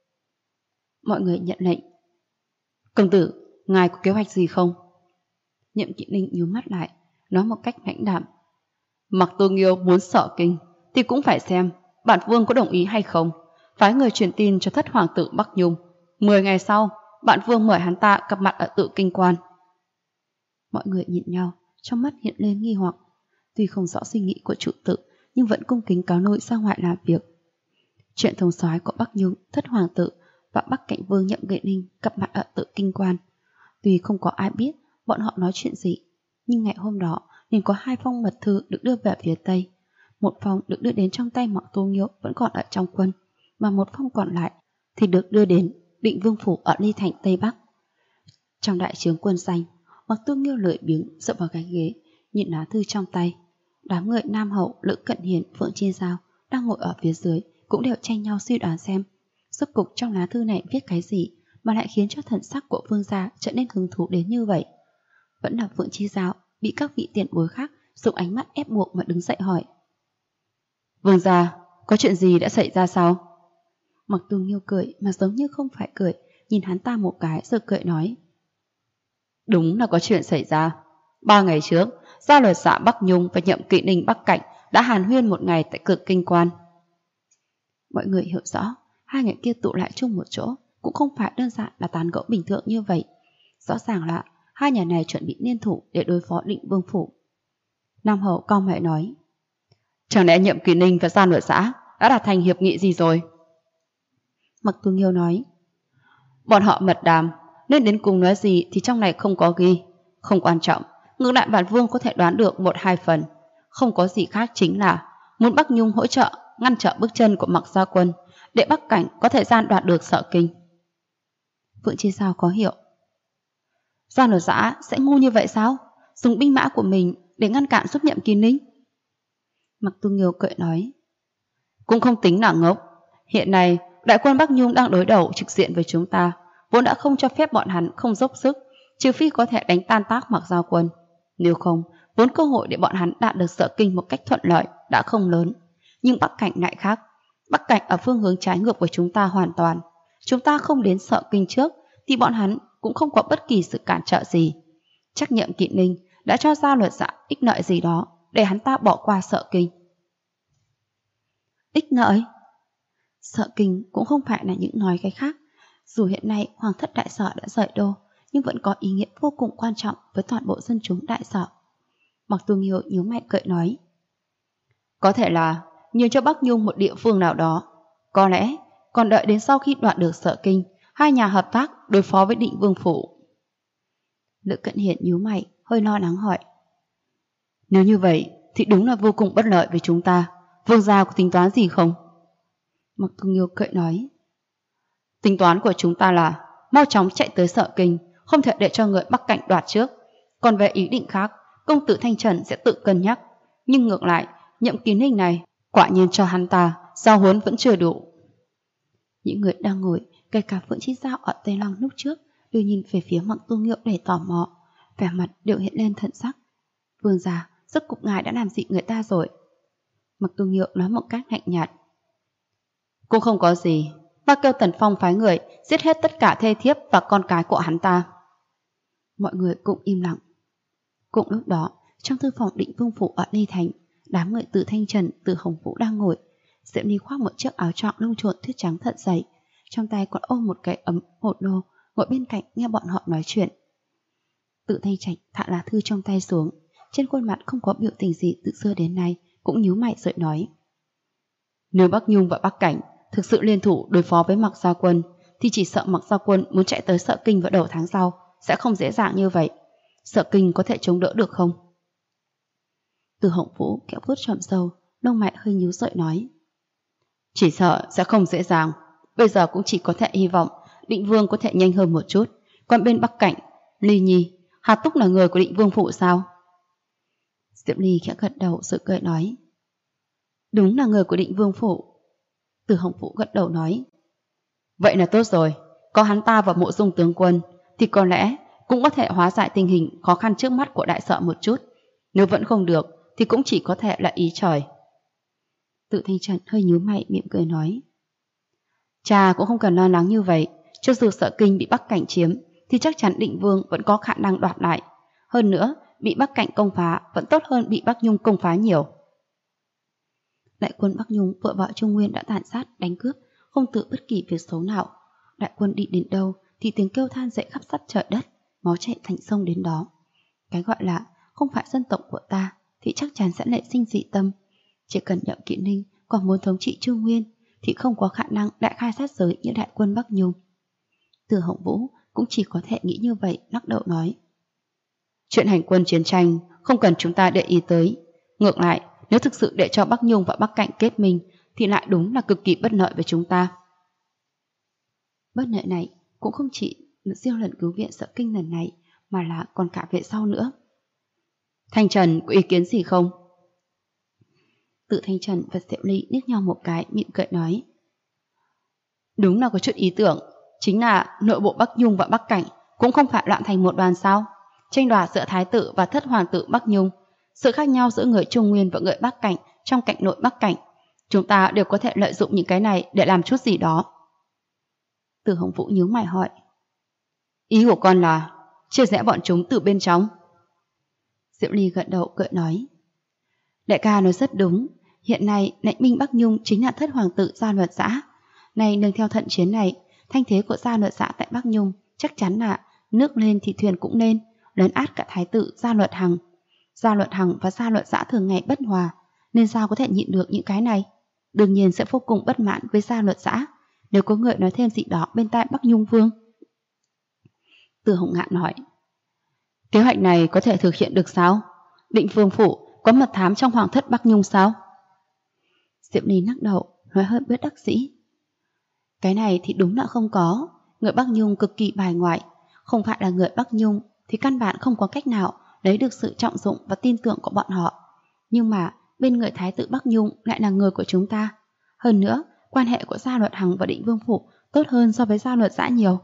Mọi người nhận lệnh. Công tử, ngài có kế hoạch gì không? Nhậm Kỵ Ninh nhíu mắt lại, nói một cách lãnh đạm. Mạc Tu Nghiêu muốn Sở Kinh thì cũng phải xem bản vương có đồng ý hay không. Phái người truyền tin cho thất hoàng tử Bắc Nhung. 10 ngày sau, bản vương mời hắn ta gặp mặt ở Tự Kinh Quan. Mọi người nhìn nhau, trong mắt hiện lên nghi hoặc. Tuy không rõ suy nghĩ của chủ tử, nhưng vẫn cung kính cáo nội ra ngoại làm việc. Chuyện thống soái của Bắc Nhung, thất hoàng tử và Bắc Cảnh Vương Nhậm Kỵ Ninh gặp mặt ở Tự Kinh Quan. Tuy không có ai biết bọn họ nói chuyện gì, nhưng ngày hôm đó liền có 2 phong mật thư được đưa về phía Tây. Một phong được đưa đến trong tay Mạc Tu Nghiêu vẫn còn ở trong quân, mà một phong còn lại thì được đưa đến Định Vương phủ ở Ly Thành Tây Bắc. Trong đại trướng quân danh, Mạc Tu Nghiêu lười biếng dựa vào cái ghế, nhìn lá thư trong tay. Đám người Nam Hậu, Lữ Cận Hiền, Phượng Chi Giao đang ngồi ở phía dưới cũng đều tranh nhau suy đoán xem rốt cục trong lá thư này viết cái gì mà lại khiến cho thần sắc của Vương gia trở nên hứng thú đến như vậy. Vẫn là Phượng Chi Giao bị các vị tiền bối khác dùng ánh mắt ép buộc mà đứng dậy hỏi. Vương gia, có chuyện gì đã xảy ra sao? Mạc Tu Nghiêu cười mà giống như không phải cười, nhìn hắn ta một cái rồi cười nói. Đúng là có chuyện xảy ra. 3 ngày trước, Gia Luật Dạ Bắc Nhung và Nhậm Kỵ Ninh Bắc Cảnh đã hàn huyên một ngày tại Cực Kinh Quan. Mọi người hiểu rõ, hai người kia tụ lại chung một chỗ cũng không phải đơn giản là tán gẫu bình thường như vậy. Rõ ràng là hai nhà này chuẩn bị liên thủ để đối phó Định Vương Phủ. Nam Hầu cau mày nói, chẳng lẽ Nhậm Kỵ Ninh và Gia Luật Dạ đã đạt thành hiệp nghị gì rồi? Mặc Tu Nghiêu nói, bọn họ mật đàm, nên đến cùng nói gì thì trong này không có ghi. Không quan trọng, ngược lại bản vương có thể đoán được 1-2 phần. Không có gì khác, chính là muốn Bắc Nhung hỗ trợ ngăn trở bước chân của Mặc Gia Quân để Bắc Cảnh có thời gian đoạt được Sở Kinh. Phượng Chi Sao có hiểu, Gia Luật Dạ sẽ ngu như vậy sao? Dùng binh mã của mình để ngăn cản giúp Nhậm Kỵ Ninh? Mặc Tu Nghiêu cười nói, cũng không tính là ngốc. Hiện nay đại quân Bắc Nhung đang đối đầu trực diện với chúng ta, vốn đã không cho phép bọn hắn không dốc sức, trừ phi có thể đánh tan tác Mặc Gia Quân. Nếu không, vốn cơ hội để bọn hắn đạt được Sở Kinh một cách thuận lợi đã không lớn. Nhưng Bắc Cảnh lại khác. Bắc Cảnh ở phương hướng trái ngược với chúng ta hoàn toàn. Chúng ta không đến Sở Kinh trước thì bọn hắn cũng không có bất kỳ sự cản trở gì. Chắc Nhậm Kỵ Ninh đã cho Gia Luật Dạ ích lợi gì đó để hắn ta bỏ qua Sở Kinh. Ích lợi? Sở Kinh cũng không phải là những nói cái khác. Dù hiện nay Hoàng thất Đại Sở đã rời đô, nhưng vẫn có ý nghĩa vô cùng quan trọng với toàn bộ dân chúng Đại Sở. Mặc Tu Nghiêu nhíu mày cười nói, có thể là nhường cho Bắc Nhung một địa phương nào đó. Có lẽ còn đợi đến sau khi đoạt được Sở Kinh, hai nhà hợp tác đối phó với Định Vương Phủ. Lữ Cận Hiển nhíu mày, hơi lo lắng hỏi, nếu như vậy thì đúng là vô cùng bất lợi với chúng ta. Vương gia có tính toán gì không? Mặc Tu Nghiêu cười nói, tính toán của chúng ta là mau chóng chạy tới Sở Kinh, không thể để cho người Bắc Cảnh đoạt trước. Còn về ý định khác, công tử Thanh Trần sẽ tự cân nhắc. Nhưng ngược lại, Nhậm Kỵ Ninh này quả nhiên cho hắn ta giao huấn vẫn chưa đủ. Những người đang ngồi, kể cả Phượng Chi Giao ở Tây Lăng lúc trước, đều nhìn về phía Mặc Tu Nghiêu để tò mò, vẻ mặt đều hiện lên thận sắc. Vương gia, rốt cục ngài đã làm gì người ta rồi? Mặc Tu Nghiêu nói một cách lạnh nhạt, cũng không có gì, ta kêu Tần Phong phái người giết hết tất cả thê thiếp và con cái của hắn ta. Mọi người cũng im lặng. Cùng lúc đó, trong thư phòng Định Vương Phủ ở Ly Thành, đám người từ Thanh Trần, từ Hồng Vũ đang ngồi. Diệu Ly khoác một chiếc áo choàng lông chuột tuyết trắng thật dày, trong tay còn ôm một cái ấm hột lô, ngồi bên cạnh nghe bọn họ nói chuyện. Tự Thanh Trạch thả lá thư trong tay xuống, trên khuôn mặt không có biểu tình gì từ xưa đến nay, cũng nhíu mày rồi nói, nếu Bắc Nhung và Bắc Cảnh thực sự liên thủ đối phó với Mặc Gia Quân, thì chỉ sợ Mặc Gia Quân muốn chạy tới Sở Kinh vào đầu tháng sau sẽ không dễ dàng như vậy. Sở Kinh có thể chống đỡ được không? Từ Hồng Vũ kéo vuốt tròm râu, lông mày hơi nhíu rợi nói, chỉ sợ sẽ không dễ dàng. Bây giờ cũng chỉ có thể hy vọng Định Vương có thể nhanh hơn một chút. Còn bên Bắc Cảnh, Ly Nhi, Hà Túc là người của Định Vương Phủ sao? Diệp Ly khẽ gật đầu rồi cười nói, đúng là người của Định Vương Phủ. Từ Hồng Vũ gật đầu nói, vậy là tốt rồi, có hắn ta và Mộ Dung tướng quân thì có lẽ cũng có thể hóa giải tình hình khó khăn trước mắt của Đại Sở một chút. Nếu vẫn không được thì cũng chỉ có thể là ý trời. Tự Thanh Trần hơi nhíu mày mỉm cười nói, cha cũng không cần lo lắng như vậy. Cho dù Sở Kinh bị Bắc Cảnh chiếm thì chắc chắn Định Vương vẫn có khả năng đoạt lại. Hơn nữa, bị Bắc Cảnh công phá vẫn tốt hơn bị Bắc Nhung công phá nhiều. Đại quân Bắc Nhung vội vợ Trung Nguyên đã tàn sát, đánh cướp, không tự bất kỳ việc xấu nào. Đại quân đi đến đâu thì tiếng kêu than dậy khắp sát trời đất, máu chảy thành sông đến đó. Cái gọi là không phải dân tộc của ta thì chắc chắn sẽ nảy sinh dị tâm. Chỉ cần Nhậm Kỵ Ninh còn muốn thống trị Trung Nguyên thì không có khả năng đại khai sát giới như đại quân Bắc Nhung. Từ Hồng Vũ cũng chỉ có thể nghĩ như vậy, lắc đầu nói, chuyện hành quân chiến tranh không cần chúng ta để ý tới. Ngược lại, nếu thực sự để cho Bắc Nhung và Bắc Cảnh kết minh thì lại đúng là cực kỳ bất lợi với chúng ta. Bất lợi này cũng không chỉ riêng lần cứu viện Sở Kinh lần này, mà là còn cả về sau nữa. Thanh Trần có ý kiến gì không? Tự Thanh Trần và Diệu Ly liếc nhau một cái, mỉm cười nói, đúng là có chút ý tưởng. Chính là nội bộ Bắc Nhung và Bắc Cảnh cũng không phải loạn thành một đoàn sao? Tranh đoạt giữa Thái tử và thất hoàng tử Bắc Nhung, sự khác nhau giữa người Trung Nguyên và người Bắc Cảnh trong cảnh nội Bắc Cảnh, chúng ta đều có thể lợi dụng những cái này để làm chút gì đó. Từ Hồng Vũ nhíu mày hỏi, ý của con là chia rẽ bọn chúng từ bên trong? Diệu Ly gật đầu cười nói. Đại ca nói rất đúng, hiện nay lãnh binh Bắc Nhung chính là thất hoàng tử Gia Luật Giã. Nay nương theo trận chiến này, thanh thế của Gia Luật Giã tại Bắc Nhung chắc chắn là nước lên thì thuyền cũng lên, lấn át cả thái tử Gia Luật Hằng. Gia Luật Hằng và Gia Luật Giã thường ngày bất hòa, nên sao có thể nhịn được những cái này? Đương nhiên sẽ vô cùng bất mãn với Gia Luật Giã nếu có người nói thêm gì đó bên tai Bắc Nhung Vương. Từ Hồng Ngạn hỏi, kế hoạch này có thể thực hiện được sao? Định Vương phủ có mật thám trong hoàng thất Bắc Nhung sao? Diệp Ly lắc đầu, nói hơi bất đắc dĩ. Cái này thì đúng là không có. Người Bắc Nhung cực kỳ bài ngoại. Không phải là người Bắc Nhung thì căn bản không có cách nào lấy được sự trọng dụng và tin tưởng của bọn họ. Nhưng mà bên người thái tử Bắc Nhung lại là người của chúng ta. Hơn nữa, quan hệ của Gia Luật Hằng và Định Vương phủ tốt hơn so với Gia Luật Giã nhiều.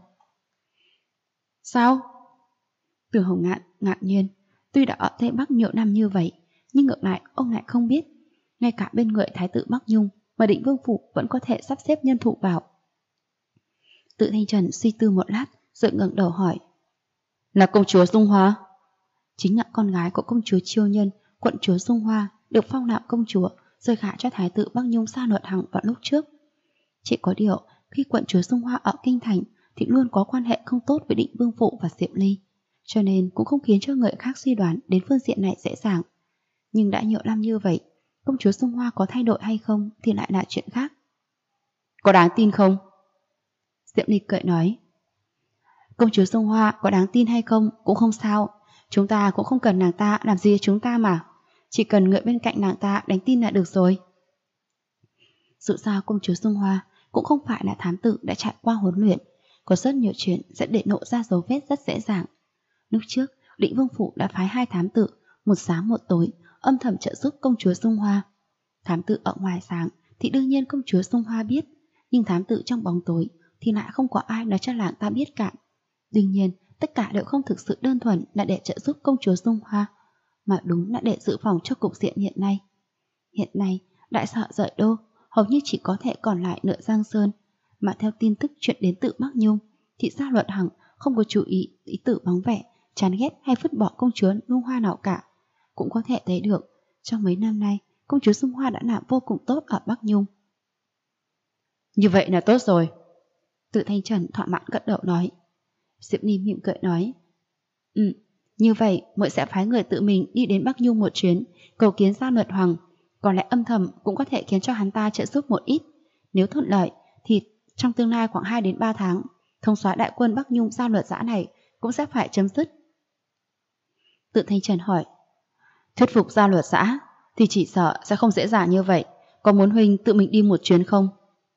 Sao? Từ Hồng Ngạn ngạc nhiên. Tuy đã ở Tây Bắc nhiều năm như vậy, nhưng ngược lại ông lại không biết. Ngay cả bên người thái tử Bắc Nhung mà Định Vương phủ vẫn có thể sắp xếp nhân thủ vào. Tự Thanh Trần suy tư một lát rồi ngẩng đầu hỏi, là công chúa Dung Hoa? Chính là con gái của công chúa Chiêu Nhân, quận chúa Dung Hoa, được phong làm công chúa rồi gả cho thái tử Bắc Nhung Gia Luật Hằng vào lúc trước. Chỉ có điều khi quận chúa Dung Hoa ở kinh thành thì luôn có quan hệ không tốt với Định Vương phủ và Diệp Ly, cho nên cũng không khiến cho người khác suy đoán đến phương diện này dễ dàng. Nhưng đã nhiều năm như vậy, công chúa Dung Hoa có thay đổi hay không thì lại là chuyện khác. Có đáng tin không? Diệp Ly cười nói, công chúa Dung Hoa có đáng tin hay không cũng không sao. Chúng ta cũng không cần nàng ta làm gì chúng ta mà. Chỉ cần người bên cạnh nàng ta đánh tin là được rồi. Dù sao công chúa Dung Hoa cũng không phải là thám tử đã trải qua huấn luyện. Có rất nhiều chuyện sẽ để lộ ra dấu vết rất dễ dàng. Lúc trước, Định Vương phủ đã phái 2 thám tử, một sáng một tối, âm thầm trợ giúp công chúa Dung Hoa. Thám tử ở ngoài sáng thì đương nhiên công chúa Dung Hoa biết, nhưng thám tử trong bóng tối thì lại không có ai nói cho làng ta biết cả. Đương nhiên, tất cả đều không thực sự đơn thuần là để trợ giúp công chúa Dung Hoa, mà đúng là để dự phòng cho cục diện hiện nay. Hiện nay, đại sở rời đô, hầu như chỉ có thể còn lại nửa Giang Sơn, mà theo tin tức chuyện đến từ Bắc Nhung, thì Gia Luật Hằng không có chú ý tử vắng vẻ, chán ghét hay vứt bỏ công chúa Dung Hoa nào cả. Cũng có thể thấy được, trong mấy năm nay, công chúa Dung Hoa đã làm vô cùng tốt ở Bắc Nhung. Như vậy là tốt rồi. Tự Thanh Trần thỏa mãn gật đầu nói. Diệp Ly mỉm cười nói, như vậy muội sẽ phái người tự mình đi đến Bắc Nhung một chuyến, cầu kiến Gia Luật Hoàng. Có lẽ âm thầm cũng có thể khiến cho hắn ta trợ giúp một ít. Nếu thuận lợi thì trong tương lai khoảng 2 đến 3 tháng, thông soái đại quân Bắc Nhung Gia Luật Giã này cũng sẽ phải chấm dứt. Tự Thanh Trần hỏi, thuyết phục Gia Luật Giã thì chỉ sợ sẽ không dễ dàng như vậy. Có muốn huynh tự mình đi một chuyến không?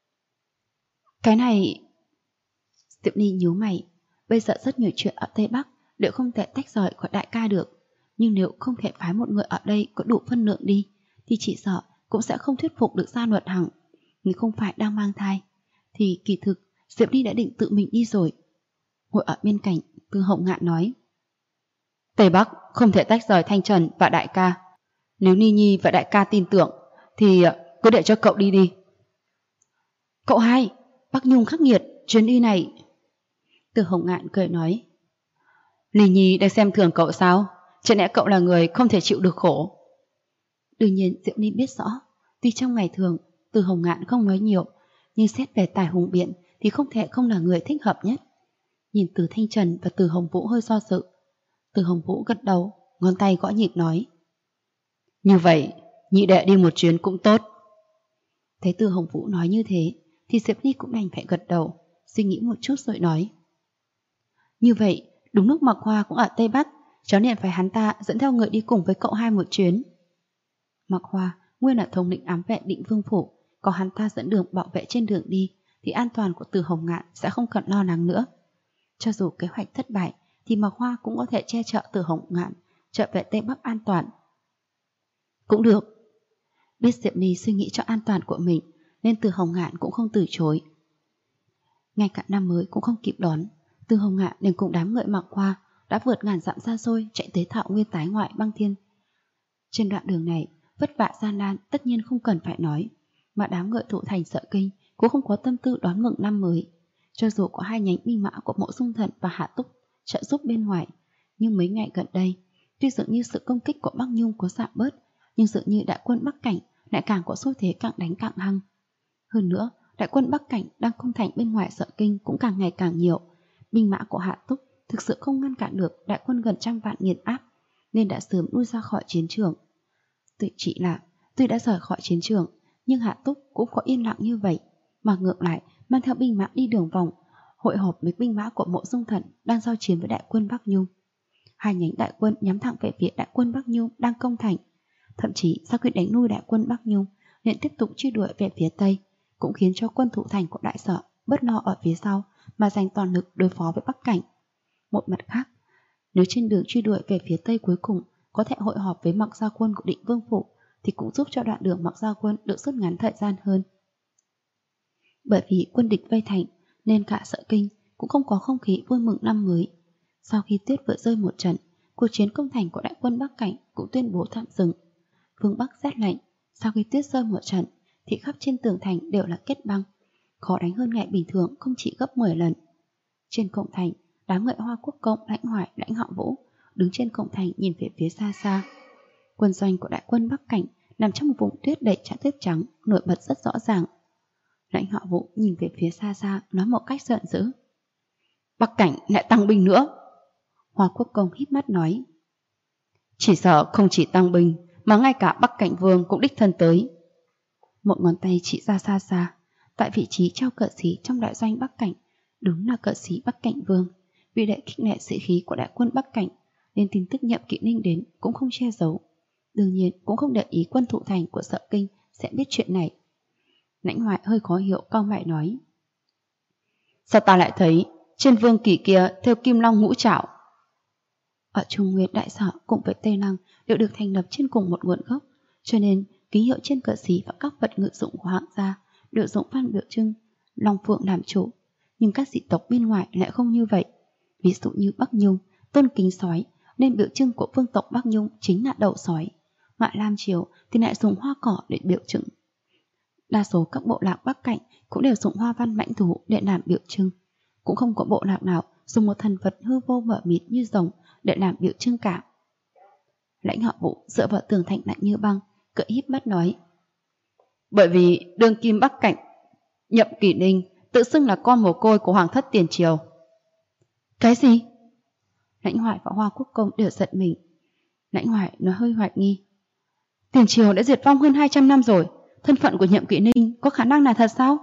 Cái này... Diệp Ly nhíu mày. Bây giờ rất nhiều chuyện ở Tây Bắc đều không thể tách rời khỏi đại ca được. Nhưng nếu không thể phái một người ở đây có đủ phân lượng đi, thì chỉ sợ cũng sẽ không thuyết phục được Gia Luật Hằng. Nếu không phải đang mang thai, thì kỳ thực Diệp Ly đã định tự mình đi rồi. Ngồi ở bên cạnh, Từ Hồng Ngạn nói, Tây Bắc không thể tách rời Thanh Trần và đại ca. Nếu Ni Nhi và đại ca tin tưởng thì cứ để cho cậu đi đi. Cậu hai, Bắc Nhung khắc nghiệt, chuyến đi này... Từ Hồng Ngạn cười nói, Ly Nhi đang xem thường cậu sao? Chẳng lẽ cậu là người không thể chịu được khổ? Đương nhiên Diệu Ly biết rõ, tuy trong ngày thường Từ Hồng Ngạn không nói nhiều, nhưng xét về tài hùng biện thì không thể không là người thích hợp nhất. Nhìn Từ Thanh Trần và Từ Hồng Vũ hơi do dự. Từ Hồng Vũ gật đầu, ngón tay gõ nhịp nói, như vậy nhị đệ đi một chuyến cũng tốt. Thấy Từ Hồng Vũ nói như thế thì Diệp Ly cũng đành phải gật đầu, suy nghĩ một chút rồi nói, như vậy đúng lúc Mạc Hoa cũng ở Tây Bắc, cháu nên phải hắn ta dẫn theo người đi cùng với cậu hai một chuyến. Mạc Hoa nguyên là thống lĩnh ám vệ Định Vương phủ, có hắn ta dẫn đường bảo vệ trên đường đi thì an toàn của Từ Hồng Ngạn sẽ không cần lo lắng nữa. Cho dù kế hoạch thất bại thì Mạc Hoa cũng có thể che chở Từ Hồng Ngạn trở về Tây Bắc an toàn. Cũng được. Biết Diệp Ly suy nghĩ cho an toàn của mình nên Từ Hồng Ngạn cũng không từ chối. Ngay cả năm mới cũng không kịp đón, Từ Hồng Ngạn liền cùng đám người Mạc Hoa đã vượt ngàn dặm xa xôi chạy tới Thảo Nguyên tái ngoại băng thiên. Trên đoạn đường này vất vả gian nan tất nhiên không cần phải nói, mà đám người Thụ Thành Sợ Kinh cũng không có tâm tư đón mừng năm mới. Cho dù có 2 nhánh binh mã của Mộ Dung Thần và Hạ Túc trợ giúp bên ngoài, nhưng mấy ngày gần đây Tuy dường như sự công kích của Bắc Nhung có giảm bớt, nhưng dường như đại quân Bắc Cảnh lại càng có xu thế càng đánh càng hăng. Hơn nữa, đại quân Bắc Cảnh đang công thành bên ngoài Sở Kinh cũng càng ngày càng nhiều. Binh mã của Hạ Túc thực sự không ngăn cản được đại quân gần 100 vạn nghiền áp, nên đã sớm lui ra khỏi chiến trường. Tuy đã rời khỏi chiến trường, nhưng Hạ Túc cũng có yên lặng như vậy, mà ngược lại mang theo binh mã đi đường vòng, hội họp với binh mã của Mộ Dung Thần đang giao chiến với đại quân Bắc Nhung. Hai nhánh đại quân nhắm thẳng về phía đại quân Bắc Nhung đang công thành. Thậm chí sau khi đánh nuôi đại quân Bắc Nhung, nên tiếp tục truy đuổi về phía Tây, cũng khiến cho quân thủ thành của Đại Sở bớt lo ở phía sau mà dành toàn lực đối phó với Bắc Cảnh. Một mặt khác, nếu trên đường truy đuổi về phía Tây cuối cùng có thể hội họp với Mặc Gia quân của Định Vương Phủ, thì cũng giúp cho đoạn đường Mặc Gia quân được rút ngắn thời gian hơn. Bởi vì quân địch vây thành, nên cả Sở Kinh cũng không có không khí vui mừng năm mới. Sau khi tuyết vừa rơi một trận, cuộc chiến công thành của đại quân Bắc Cảnh cũng tuyên bố tạm dừng. Phương Bắc rét lạnh, sau khi tuyết rơi một trận thì khắp trên tường thành đều là kết băng, khó đánh hơn ngày bình thường không chỉ gấp 10 lần. Trên cổng thành, đám người Hoa Quốc Công, Lãnh Hoài, Lãnh Họ Vũ đứng trên cổng thành nhìn về phía xa xa. Quân doanh của đại quân Bắc Cảnh nằm trong một vùng tuyết đầy trã tuyết trắng, nổi bật rất rõ ràng. Lãnh Họ Vũ nhìn về phía xa xa, nói một cách giận dữ: Bắc Cảnh lại tăng binh nữa. Hoa Quốc Công híp mắt nói: Chỉ sợ không chỉ tăng binh, mà ngay cả Bắc Cảnh Vương cũng đích thân tới. Một ngón tay chỉ ra xa xa, tại vị trí treo cờ xí trong đại doanh Bắc Cảnh, đúng là cờ xí Bắc Cảnh Vương. Vì để khích lệ sĩ khí của đại quân Bắc Cảnh, nên tin tức Nhậm Kỵ Ninh đến cũng không che giấu. Đương nhiên cũng không để ý quân thủ thành của Sở Kinh sẽ biết chuyện này. Lãnh Hoài hơi khó hiểu, cau mày nói: Sao ta lại thấy trên vương kỳ kia theo kim long ngũ trảo? Ở Trung Nguyên, Đại Sở cùng với Tây Lăng đều được thành lập trên cùng một nguồn gốc, cho nên ký hiệu trên cờ xí và các vật ngự dụng của hạng gia đều dùng văn biểu trưng Long Phượng làm chủ. Nhưng các dị tộc bên ngoài lại không như vậy. Ví dụ như Bắc Nhung tôn kính sói, nên biểu trưng của vương tộc Bắc Nhung chính là đầu sói. Ngoại Lam Triều thì lại dùng hoa cỏ để biểu trưng. Đa số các bộ lạc Bắc Cảnh cũng đều dùng hoa văn mãnh thú để làm biểu trưng. Cũng không có bộ lạc nào dùng một thần vật hư vô mờ mịt như rồng để làm biểu trưng cả. Lãnh Họ Vũ dựa vào tường thành lạnh như băng, cười híp mắt nói: Bởi vì đương kim Bắc Cảnh Nhậm Kỷ Ninh tự xưng là con mồ côi của Hoàng thất Tiền Triều. Cái gì? Lãnh Hoài và Hoa Quốc Công đều giật mình. Lãnh Hoài nói hơi hoài nghi: Tiền Triều đã diệt vong hơn 200 năm rồi, thân phận của Nhậm Kỷ Ninh có khả năng là thật sao?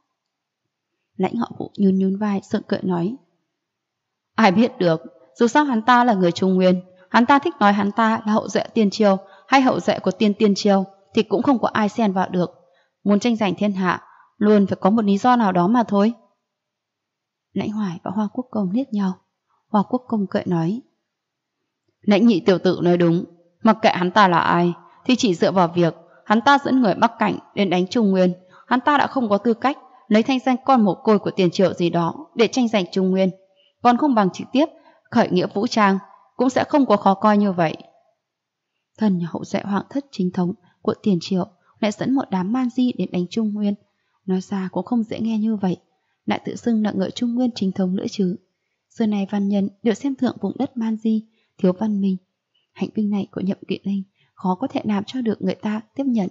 Lãnh Họ Vũ nhún nhún vai, sượng cười nói: Ai biết được, dù sao hắn ta là người Trung Nguyên, hắn ta thích nói hắn ta là hậu duệ Tiền Triều hay hậu duệ của Tiền Triều thì cũng không có ai xen vào được. Muốn tranh giành thiên hạ luôn phải có một lý do nào đó mà thôi. Lãnh Hoài và Hoa Quốc Công liếc nhau. Hoa Quốc Công cười nói: Lãnh nhị tiểu tử nói đúng, mặc kệ hắn ta là ai thì chỉ dựa vào việc hắn ta dẫn người Bắc Cảnh đến đánh Trung Nguyên, hắn ta đã không có tư cách lấy thanh danh con mồ côi của Tiền Triều gì đó để tranh giành Trung Nguyên, còn không bằng trực tiếp khởi nghĩa vũ trang, cũng sẽ không có khó coi như vậy. Thần nhà hậu duệ Hoàng thất chính thống của Tiền Triều lại dẫn một đám man di đến đánh Trung Nguyên, nói ra cũng không dễ nghe như vậy, lại tự xưng là người Trung Nguyên chính thống nữa chứ. Xưa này văn nhân đều xem thường vùng đất man di, thiếu văn minh. Hành vi này của Nhậm Kỵ Ninh khó có thể làm cho được người ta tiếp nhận.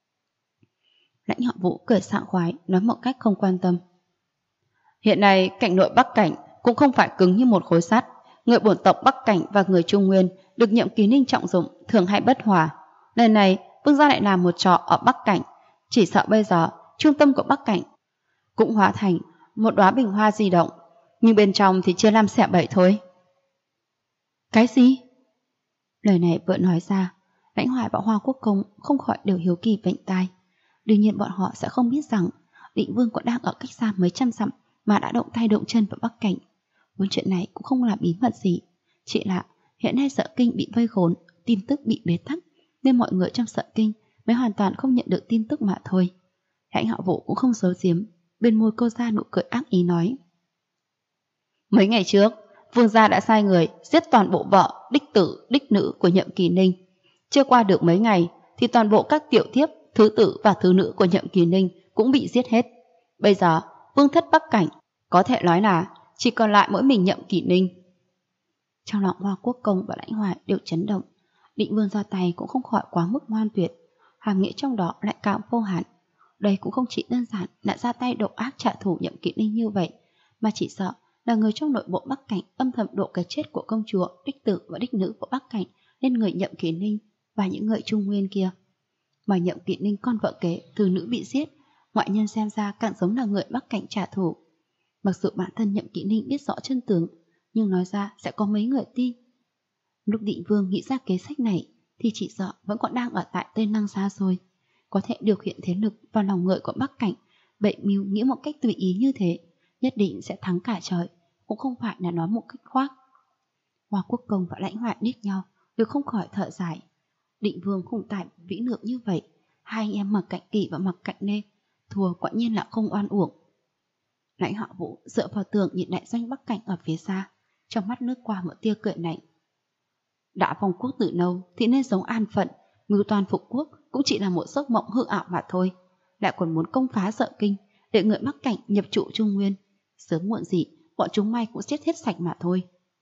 Lãnh Họ Vũ cười sảng khoái, nói một cách không quan tâm: Hiện nay cảnh nội Bắc Cảnh cũng không phải cứng như một khối sắt. Người bổn tộc Bắc Cảnh và người Trung Nguyên được Nhậm Kỵ Ninh trọng dụng, thường hay bất hòa. Lần này vương gia lại làm một trò ở Bắc Cảnh, chỉ sợ bây giờ trung tâm của Bắc Cảnh cũng hóa thành một đóa bình hoa di động, nhưng bên trong thì chưa làm xẻ bậy thôi. Cái gì? Lời này vừa nói ra, Lãnh Hoài và Hoa Quốc Công không khỏi đều hiếu kỳ vểnh tai. Đương nhiên bọn họ sẽ không biết rằng Định Vương còn đang ở cách xa mấy trăm dặm mà đã động tay động chân vào Bắc Cảnh. Vốn chuyện này cũng không là bí mật gì, chỉ là hiện nay Sở Kinh bị vây khốn, tin tức bị bế tắc, nên mọi người trong Sở Kinh mới hoàn toàn không nhận được tin tức mà thôi. Lãnh Họ Vũ cũng không giấu giếm, bên môi cô ra nụ cười ác ý nói: Mấy ngày trước, vương gia đã sai người giết toàn bộ vợ, đích tử, đích nữ của Nhậm Kỵ Ninh. Chưa qua được mấy ngày thì toàn bộ các tiểu thiếp, thứ tử và thứ nữ của Nhậm Kỵ Ninh cũng bị giết hết. Bây giờ vương thất Bắc Cảnh có thể nói là chỉ còn lại mỗi mình Nhậm Kỵ Ninh. Trong lòng Hoa Quốc Công và Lãnh Hoài đều chấn động. Định Vương ra tay cũng không khỏi quá mức ngoan tuyệt, hàm nghĩa trong đó lại càng vô hạn. Đây cũng không chỉ đơn giản là ra tay độc ác trả thù Nhậm Kỵ Ninh như vậy, mà chỉ sợ là người trong nội bộ Bắc Cảnh âm thầm đổ cái chết của công chúa, đích tử và đích nữ của Bắc Cảnh lên người Nhậm Kỵ Ninh và những người Trung Nguyên kia. Mà Nhậm Kỵ Ninh con vợ kế từ nữ bị giết, ngoại nhân xem ra càng giống là người Bắc Cảnh trả thù. Mặc dù bản thân Nhậm Kỵ Ninh biết rõ chân tướng, nhưng nói ra sẽ có mấy người tin. Lúc Định Vương nghĩ ra kế sách này thì chỉ sợ vẫn còn đang ở tại Tây Lăng xa xôi, có thể điều khiển thế lực vào lòng người của Bắc Cảnh. Bậy mưu nghĩ một cách tùy ý như thế nhất định sẽ thắng cả trời, cũng không phải là nói một cách khoác. Hoa Quốc Công và Lãnh Hoài liếc nhau đều không khỏi thở dài. Định Vương khủng tại vĩ lượng như vậy, hai anh em Mặc Cạnh Kỳ và Mặc Cạnh Nê thua quả nhiên là không oan uổng. Lãnh Hạo Vũ dựa vào tường nhìn đại doanh Bắc Cảnh ở phía xa, trong mắt lướt qua một tia cười lạnh. Đã vong quốc từ lâu thì nên giống an phận, mưu toàn phục quốc cũng chỉ là một giấc mộng hư ảo mà thôi. Lại còn muốn công phá Sợ Kinh để người Bắc Cảnh nhập trụ Trung Nguyên, sớm muộn gì bọn chúng may cũng giết hết sạch mà thôi.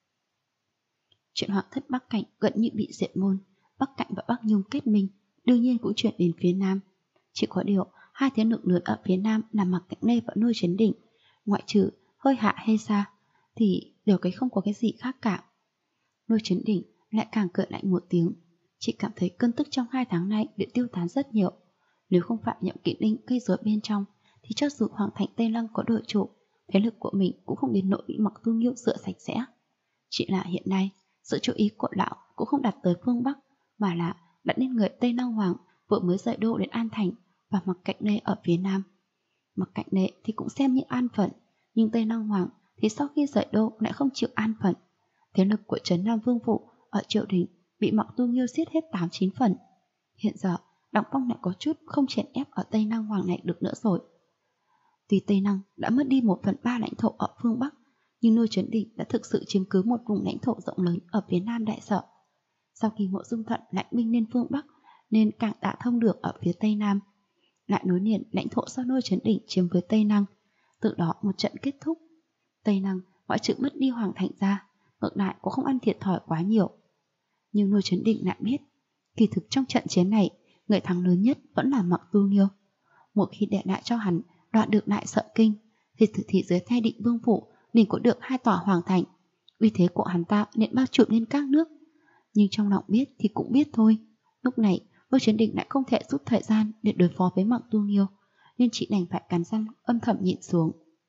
Chuyện Hoàng thất Bắc Cảnh gần như bị diệt môn. Bắc Cảnh và Bắc Nhung kết minh, đương nhiên cũng chuyển đến phía Nam. Chỉ có điều hai thế lực lớn ở phía Nam là Mặc Cạnh Nê và Nuôi Trấn Định, ngoại trừ hơi hạ hay xa thì đều cái không có cái gì khác cả. Nuôi Trấn Định lại càng cười lạnh một tiếng, chỉ cảm thấy cơn tức trong 2 tháng nay đã tiêu tán rất nhiều. Nếu không phải Nhậm Kỵ Ninh gây rối bên trong thì cho dù Hoàng thành Tây Lăng có đội chủ, thế lực của mình cũng không đến nỗi bị Mặc Tu Nghiêu rửa sạch sẽ. Chỉ là hiện nay sự chú ý của lão cũng không đặt tới phương Bắc, mà là đặt lên người Tây Lăng Hoàng vừa mới rời đô đến An Thành và Mặc Cạnh Nê ở phía Nam. Mặc Cạnh Nê thì cũng xem như an phận, nhưng Tây Lăng Hoàng thì sau khi rời đô lại không chịu an phận. Thế lực của Trấn Nam Vương Phủ ở triều đình bị Mặc Tu Nghiêu giết hết 8-9 phần. Hiện giờ Đặng Phong lại có chút không chèn ép ở Tây Lăng Hoàng này được nữa rồi. Tuy Tây Lăng đã mất đi 1/3 lãnh thổ ở phương Bắc, nhưng Nuôi Trấn Định đã thực sự chiếm cứ một vùng lãnh thổ rộng lớn ở phía Nam Đại Sở. Sau khi Mộ Dung Thận lãnh binh lên phương Bắc nên càng đã thông được ở phía Tây Nam, lại nối liền lãnh thổ do Nuôi Trấn Định chiếm với Tây Lăng. Từ đó một trận kết thúc. Tây Lăng ngoại trừ mất đi Hoàng thành ra, ngược lại cũng không ăn thiệt thòi quá nhiều. Nhưng Nuôi Trấn Định lại biết, kỳ thực trong trận chiến này, người thắng lớn nhất vẫn là Mặc Tu Nghiêu. Một khi để lại cho hắn đoạt được lại Sợ Kinh, thì dưới tay Định Vương Phủ liền có được 2 tòa hoàng thành, uy thế của hắn ta nên bao trùm lên các nước. Nhưng trong lòng biết thì cũng biết thôi. Lúc này Nuôi Trấn Định lại không thể rút thời gian để đối phó với Mặc Tu Nghiêu, nên chị đành phải cắn răng âm thầm nhịn xuống.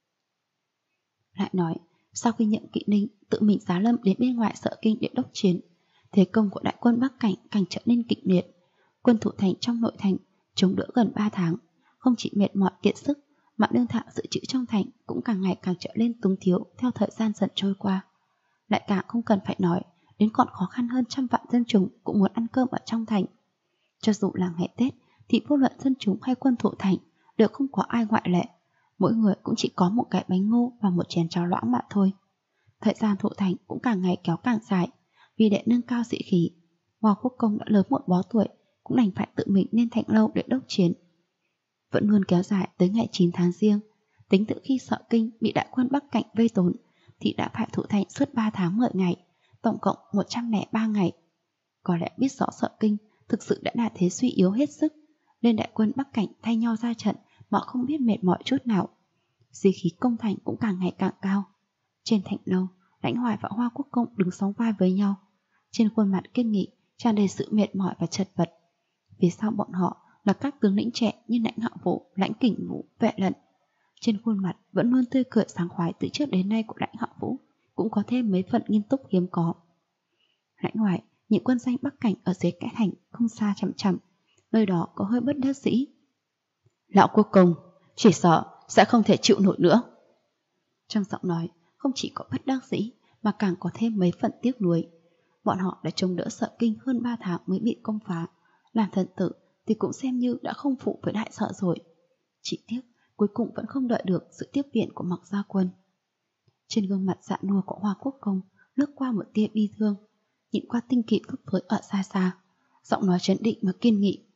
Lại nói, sau khi Nhậm Kỵ Ninh tự mình giá lâm đến bên ngoài Sợ Kinh để đốc chiến, thế công của đại quân Bắc Cảnh càng trở nên kịch liệt. Quân thủ thành trong nội thành chống đỡ gần 3 tháng, không chỉ mệt mỏi kiệt sức, mà lương thảo dự trữ trong thành cũng càng ngày càng trở nên túng thiếu theo thời gian dần trôi qua. Lại càng không cần phải nói đến còn khó khăn hơn 100 vạn dân chúng cũng muốn ăn cơm ở trong thành. Cho dù là ngày Tết thì vô luận dân chúng hay quân thủ thành đều không có ai ngoại lệ, mỗi người cũng chỉ có một cái bánh ngô và một chén cháo loãng mà thôi. Thời gian thủ thành cũng càng ngày kéo càng dài. Vì để nâng cao sĩ khí, Hoa Quốc Công đã lớn một bó tuổi cũng đành phải tự mình lên Thành Lâu để đốc chiến. Vẫn luôn kéo dài tới ngày 9 tháng Giêng. Tính từ khi Sợ Kinh bị đại quân Bắc Cảnh vây tốn thì đã phải thủ thành suốt 3 tháng 10 ngày, tổng cộng 103 ngày. Có lẽ biết rõ Sợ Kinh thực sự đã đạt thế suy yếu hết sức, nên đại quân Bắc Cảnh thay nhau ra trận mà không biết mệt mỏi chút nào. Sĩ khí công thành cũng càng ngày càng cao. Trên Thành Lâu, Lãnh Hoài và Hoa Quốc Công đứng sóng vai với nhau, trên khuôn mặt kiên nghị tràn đầy sự mệt mỏi và chật vật. Phía sau bọn họ là các tướng lĩnh trẻ như Lãnh Hạo Vũ, Lãnh Kình Vũ, Vệ Lận. Trên khuôn mặt vẫn luôn tươi cười sáng khoái từ trước đến nay của Lãnh Hạo Vũ cũng có thêm mấy phần nghiêm túc hiếm có. Lãnh Hoài những quân danh Bắc Cảnh ở dưới cái thành không xa chậm chậm, nơi đó có hơi bất đắc dĩ. Lão Quốc Công, chỉ sợ sẽ không thể chịu nổi nữa. Trong giọng nói không chỉ có bất đắc dĩ mà càng có thêm mấy phần tiếc nuối. Bọn họ đã chống đỡ Sợ Kinh hơn 3 tháng mới bị công phá, làm thần tử thì cũng xem như đã không phụ với đại Sợ rồi. Chỉ tiếc cuối cùng vẫn không đợi được sự tiếp viện của Mặc Gia Quân. Trên gương mặt dạ nua của Hoa Quốc Công lướt qua một tia bi thương, nhìn qua tinh kỵ phấp phới ở xa xa, giọng nói trấn định mà kiên nghị.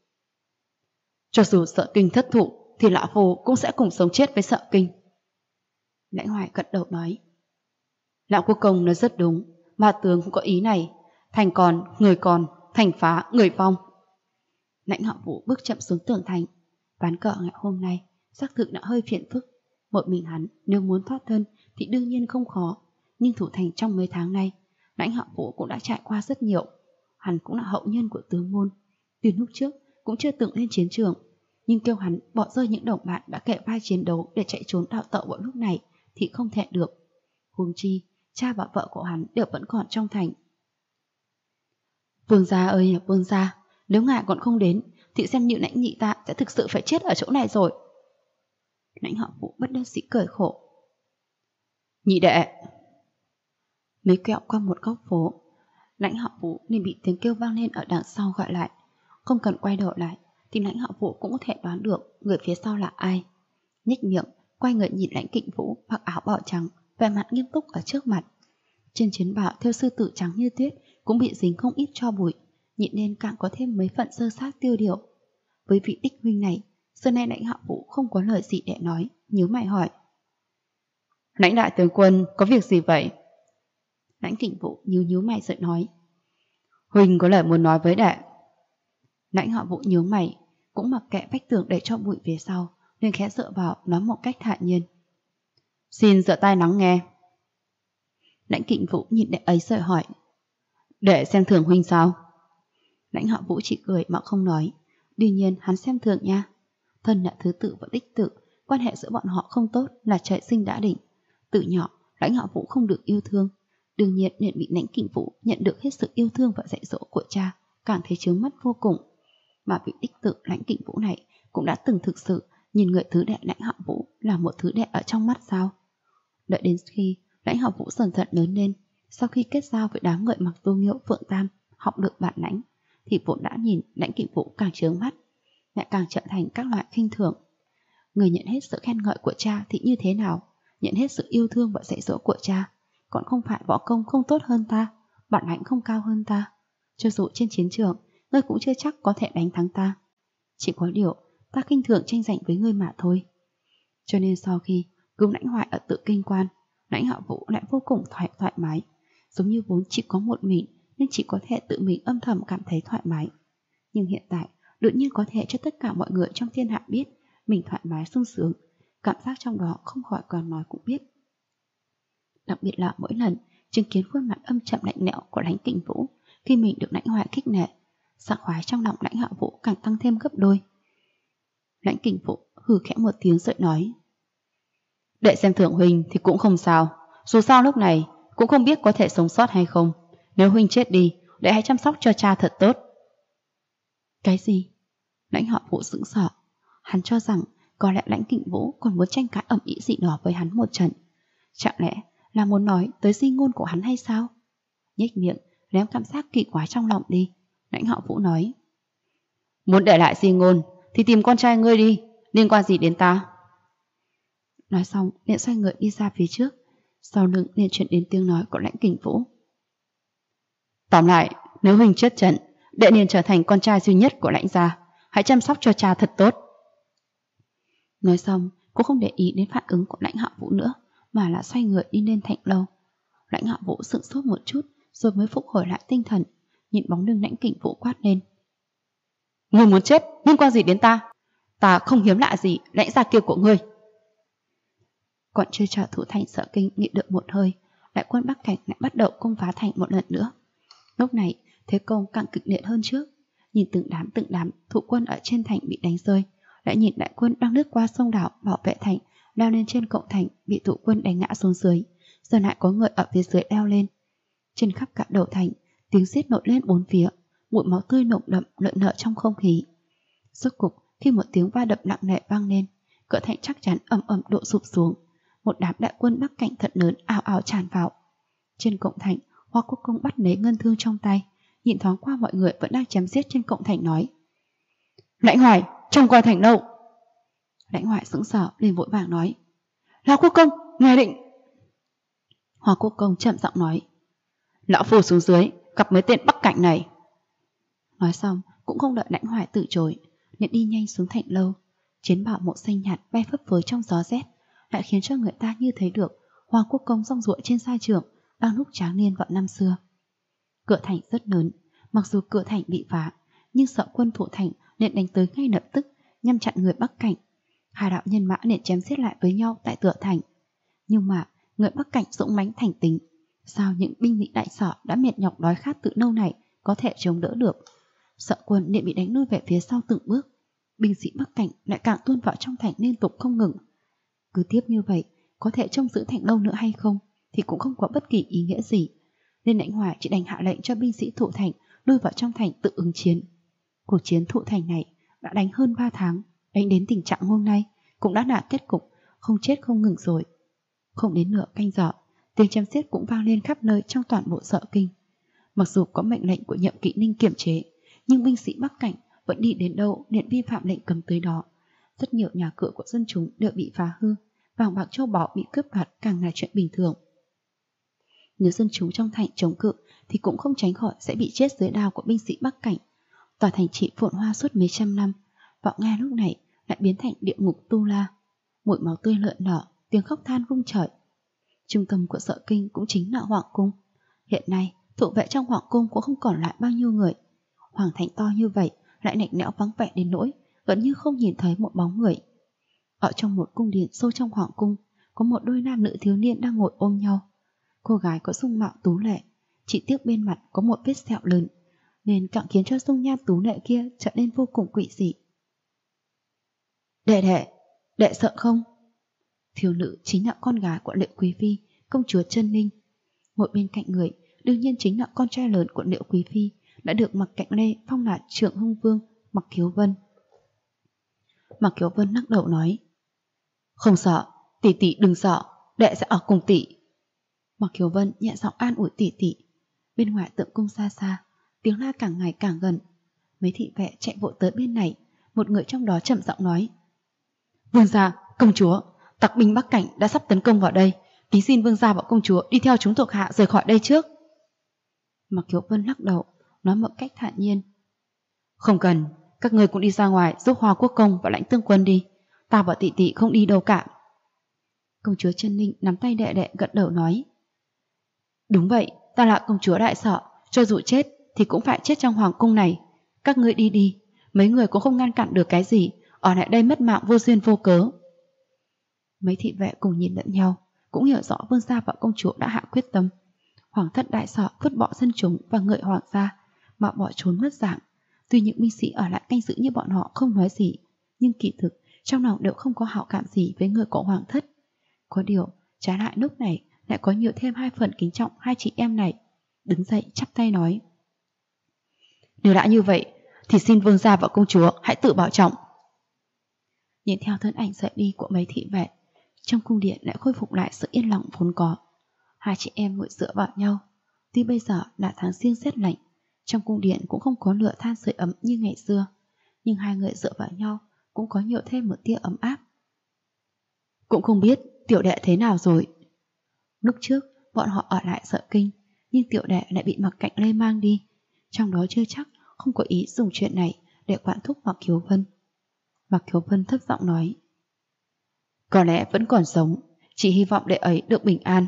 Cho dù Sợ Kinh thất thủ thì lão phu cũng sẽ cùng sống chết với Sợ Kinh. Lãnh Hoài gật đầu nói, Lão Quốc Công nói rất đúng, mà tướng cũng có ý này. Thành còn, thành phá, người vong. Lãnh Hạo Vũ bước chậm xuống tường thành. Ván cờ ngày hôm nay xác thực đã hơi phiền phức. Một mình hắn nếu muốn thoát thân thì đương nhiên không khó. Nhưng thủ thành trong mấy tháng nay, Lãnh Hạo Vũ cũng đã trải qua rất nhiều. Hắn cũng là hậu nhân của tướng môn. Từ lúc trước cũng chưa từng lên chiến trường, nhưng kêu hắn bỏ rơi những đồng bạn đã kề vai chiến đấu để chạy trốn đào tẩu vào lúc này thì không thể được. Huống chi cha và vợ của hắn đều vẫn còn trong thành. Vương gia ơi vương gia, nếu ngài còn không đến thì xem như Lãnh nhị ta sẽ thực sự phải chết ở chỗ này rồi. Lãnh Hạo Vũ bất đắc dĩ cười khổ. Nhị đệ. Mới quẹo qua một góc phố, Lãnh Hạo Vũ nên bị tiếng kêu vang lên ở đằng sau gọi lại. Không cần quay đầu lại thì Lãnh Hạo Vũ cũng có thể đoán được người phía sau là ai. Nhếch miệng quay người nhìn Lãnh Kình Vũ mặc áo bào trắng, vẻ mặt nghiêm túc ở trước mặt. Trên chiến bào theo sư tử trắng như tuyết cũng bị dính không ít tro bụi, nhịn nên càng có thêm mấy phần sơ sát tiêu điều. Với vị đích huynh này, xưa nay Lãnh Hạo Vũ không có lời gì để nói, nhíu mày hỏi: Lãnh đại tướng quân có việc gì vậy? Lãnh Kình Vũ nhíu mày rồi nói: Huynh có lời muốn nói với đệ. Lãnh Hạo Vũ nhíu mày, cũng mặc kệ vách tường để cho bụi phía sau, nên khẽ dựa vào nói một cách thản nhiên: Xin dựa tai lắng nghe. Lãnh Kình Vũ nhìn đệ ấy rồi hỏi: Đệ xem thường huynh sao? Lãnh Hạo Vũ chỉ cười mà không nói. Đương nhiên hắn xem thường nha. Thân là thứ tự và đích tự, quan hệ giữa bọn họ không tốt là trời sinh đã định. Từ nhỏ Lãnh Hạo Vũ không được yêu thương, đương nhiên nên bị Lãnh Kình Vũ nhận được hết sự yêu thương và dạy dỗ của cha, càng thấy chướng mắt vô cùng. Mà vị đích tự Lãnh Kình Vũ này cũng đã từng thực sự nhìn người thứ đệ Lãnh Hạo Vũ là một thứ đệ ở trong mắt sao? Đợi đến khi Lãnh Hạo Vũ dần dần lớn lên, sau khi kết giao với đám người mặc tô nghiễu Phượng Tam, học được bản lãnh, thì vốn đã nhìn Lãnh Kình Vũ càng chướng mắt, lại càng trở thành các loại khinh thường. Người nhận hết sự khen ngợi của cha thì như thế nào? Nhận hết sự yêu thương và dạy dỗ của cha, còn không phải võ công không tốt hơn ta, bản lãnh không cao hơn ta. Cho dù trên chiến trường, ngươi cũng chưa chắc có thể đánh thắng ta. Chỉ có điều, ta khinh thường tranh giành với ngươi mà thôi. Cho nên sau khi cứu Lãnh Hoài ở Tự Kinh Quan, Lãnh Hạo Vũ lại vô cùng thoải mái, giống như vốn chỉ có một mình nên chỉ có thể tự mình âm thầm cảm thấy thoải mái. Nhưng hiện tại, đột nhiên có thể cho tất cả mọi người trong thiên hạ biết mình thoải mái sung sướng, cảm giác trong đó không khỏi còn nói cũng biết. Đặc biệt là mỗi lần chứng kiến khuôn mặt âm chậm lạnh lẽo của Lãnh Kình Vũ khi mình được Lãnh Hoài khích nệ, sảng khoái trong lòng Lãnh Hạo Vũ càng tăng thêm gấp đôi. Lãnh Kình Vũ hừ khẽ một tiếng rồi nói: Đệ xem thường huynh thì cũng không sao, dù sao lúc này cũng không biết có thể sống sót hay không. Nếu huynh chết đi, đệ hãy chăm sóc cho cha thật tốt. Cái gì? Lãnh Hạo Vũ sững sờ. Hắn cho rằng có lẽ Lãnh Kình Vũ còn muốn tranh cãi ầm ĩ gì đó với hắn một trận. Chẳng lẽ là muốn nói tới di ngôn của hắn hay sao? Nhếch miệng ném cảm giác kỳ quái trong lòng đi, Lãnh Hạo Vũ nói: Muốn để lại di ngôn thì tìm con trai ngươi đi, liên quan gì đến ta? Nói xong liền xoay người đi ra phía trước, sau lưng liền chuyển đến tiếng nói của Lãnh Kình Vũ: Tóm lại, nếu huynh chết trận, đệ liền trở thành con trai duy nhất của Lãnh gia, hãy chăm sóc cho cha thật tốt. Nói xong, cũng không để ý đến phản ứng của Lãnh Hạo Vũ nữa, mà là xoay người đi lên thành lâu. Lãnh Hạo Vũ sững sốt một chút, rồi mới phục hồi lại tinh thần, nhìn bóng lưng Lãnh Kình Vũ quát lên: Ngươi muốn chết, liên quan gì đến ta? Ta không hiếm lạ gì Lãnh gia kia của ngươi. Còn chưa chờ thủ thành Sở Kinh nghỉ được một hơi, đại quân Bắc Cảnh lại bắt đầu công phá thành một lần nữa. Lúc này thế công càng kịch liệt hơn trước. Nhìn từng đám thủ quân ở trên thành bị đánh rơi, lại nhìn đại quân đang lướt qua sông đảo bảo vệ thành leo lên trên cổng thành bị thủ quân đánh ngã xuống dưới, giờ lại có người ở phía dưới leo lên. Trên khắp cả đầu thành, tiếng giết nổi lên bốn phía, mùi máu tươi nồng đậm lợn lợ trong không khí. Rốt cục khi một tiếng va đập nặng nề vang lên, cửa thành chắc chắn ầm ầm đổ sụp xuống. Một đám đại quân Bắc Cảnh thật lớn ào ào tràn vào. Trên cổng thành, Hoa Quốc Công bắt lấy ngân thương trong tay, nhìn thoáng qua mọi người vẫn đang chém giết trên cổng thành nói: Lãnh Hoài, trông coi thành lâu. Lãnh Hoài sững sờ liền vội vàng nói: Lão Quốc Công, ngài định. Hoa Quốc Công chậm giọng nói: Lão phu xuống dưới gặp mấy tên Bắc Cảnh này. Nói xong cũng không đợi Lãnh Hoài từ chối, liền đi nhanh xuống thành lâu. Chiến bào màu xanh nhạt bay phấp phới trong gió rét, lại khiến cho người ta như thấy được Hoa Quốc Công rong ruổi trên sa trường đang lúc tráng niên vào năm xưa. Cửa thành rất lớn, mặc dù cửa thành bị phá, nhưng sợ quân thủ thành nên đánh tới ngay lập tức, nhằm chặn người Bắc Cảnh. Hai đạo nhân mã nên chém giết lại với nhau tại tựa thành. Nhưng mà người Bắc Cảnh dũng mãnh thành tính, sao những binh sĩ đại sở đã mệt nhọc đói khát từ lâu này có thể chống đỡ được. Sợ quân nên bị đánh lui về phía sau từng bước. Binh sĩ Bắc Cảnh lại càng tuôn vào trong thành liên tục không ngừng. Cứ tiếp như vậy, có thể trông giữ thành lâu nữa hay không thì cũng không có bất kỳ ý nghĩa gì. Nên Lãnh Hoài chỉ đành hạ lệnh cho binh sĩ thủ thành lui vào trong thành tự ứng chiến. Cuộc chiến thủ thành này đã đánh hơn 3 tháng, đánh đến tình trạng hôm nay cũng đã là kết cục không chết không ngừng rồi. Không đến nửa canh giờ, tiếng chém giết cũng vang lên khắp nơi trong toàn bộ Sở Kinh. Mặc dù có mệnh lệnh của Nhậm Kỵ Ninh kiểm chế, nhưng binh sĩ Bắc Cảnh vẫn đi đến đâu liền vi phạm lệnh cấm tới đó. Rất nhiều nhà cửa của dân chúng đều bị phá hư, vàng bạc châu báu bị cướp đoạt càng là chuyện bình thường. Nếu dân chúng trong thành chống cự thì cũng không tránh khỏi sẽ bị chết dưới đao của binh sĩ Bắc Cảnh. Tòa thành trị phồn hoa suốt mấy trăm năm, vọng nghe lúc này lại biến thành địa ngục tu la. Mùi máu tươi lợn lở, tiếng khóc than rung trời. Trung tâm của Sở Kinh cũng chính là Hoàng cung. Hiện nay thủ vệ trong Hoàng cung cũng không còn lại bao nhiêu người. Hoàng thành to như vậy lại lạnh lẽo vắng vẻ đến nỗi gần như không nhìn thấy một bóng người. Ở trong một cung điện sâu trong Hoàng cung, có một đôi nam nữ thiếu niên đang ngồi ôm nhau. Cô gái có dung mạo tú lệ, chỉ tiếc bên mặt có một vết sẹo lớn, nên càng khiến cho dung nhan tú lệ kia trở nên vô cùng quỷ dị. Đệ sợ không? Thiếu nữ chính là con gái của Liệu Quý Phi, công chúa Chân Ninh. Ngồi bên cạnh người đương nhiên chính là con trai lớn của Liệu Quý Phi, đã được Mạc Cạnh Lê phong là Trượng Hưng Vương, Mạc Khiếu Vân. Mạc Khiếu Vân lắc đầu nói: Không sợ, tỷ tỷ đừng sợ, đệ sẽ ở cùng tỷ. Mạc Khiếu Vân nhẹ giọng an ủi tỷ tỷ. Bên ngoài tượng cung xa xa, tiếng la càng ngày càng gần. Mấy thị vệ chạy vội tới bên này, một người trong đó trầm giọng nói: Vương gia, công chúa, tặc binh Bắc Cảnh đã sắp tấn công vào đây, kính xin vương gia và công chúa đi theo chúng thuộc hạ rời khỏi đây trước. Mạc Khiếu Vân lắc đầu, nói một cách thản nhiên: Không cần, các ngươi cũng đi ra ngoài giúp Hoa Quốc công và Lãnh Tương Quân đi, ta và tỷ tỷ không đi đâu cả. Công chúa Chân Ninh nắm tay đệ đệ gật đầu nói: Đúng vậy, ta là công chúa đại Sở, cho dù chết thì cũng phải chết trong hoàng cung này. Các ngươi đi đi, mấy người cũng không ngăn cản được cái gì, ở lại đây mất mạng vô duyên vô cớ. Mấy thị vệ cùng nhìn lẫn nhau, cũng hiểu rõ vương gia và công chúa đã hạ quyết tâm. Hoàng thất đại Sở vứt bỏ dân chúng và người hoàng gia mà bỏ trốn mất dạng. Tuy những binh sĩ ở lại canh giữ như bọn họ không nói gì, nhưng kỳ thực trong lòng đều không có hảo cảm gì với người của hoàng thất. Có điều trái lại lúc này lại có nhiều thêm 2 phần kính trọng hai chị em này. Đứng dậy chắp tay nói: Nếu đã như vậy thì xin vương gia và công chúa hãy tự bảo trọng. Nhìn theo thân ảnh rời đi của mấy thị vệ, trong cung điện lại khôi phục lại sự yên lặng vốn có. Hai chị em ngồi dựa vào nhau. Tuy bây giờ là tháng riêng rét lạnh, trong cung điện cũng không có lửa than sưởi ấm như ngày xưa, nhưng hai người dựa vào nhau cũng có nhiều thêm một tia ấm áp. Cũng không biết tiểu đệ thế nào rồi. Lúc trước bọn họ ở lại Sở Kinh, nhưng tiểu đệ lại bị Mạc Cạnh Lê mang đi, trong đó chưa chắc không có ý dùng chuyện này để quản thúc Mạc Khiếu Vân. Mạc Khiếu Vân thấp giọng nói: Có lẽ vẫn còn sống, chỉ hy vọng đệ ấy được bình an.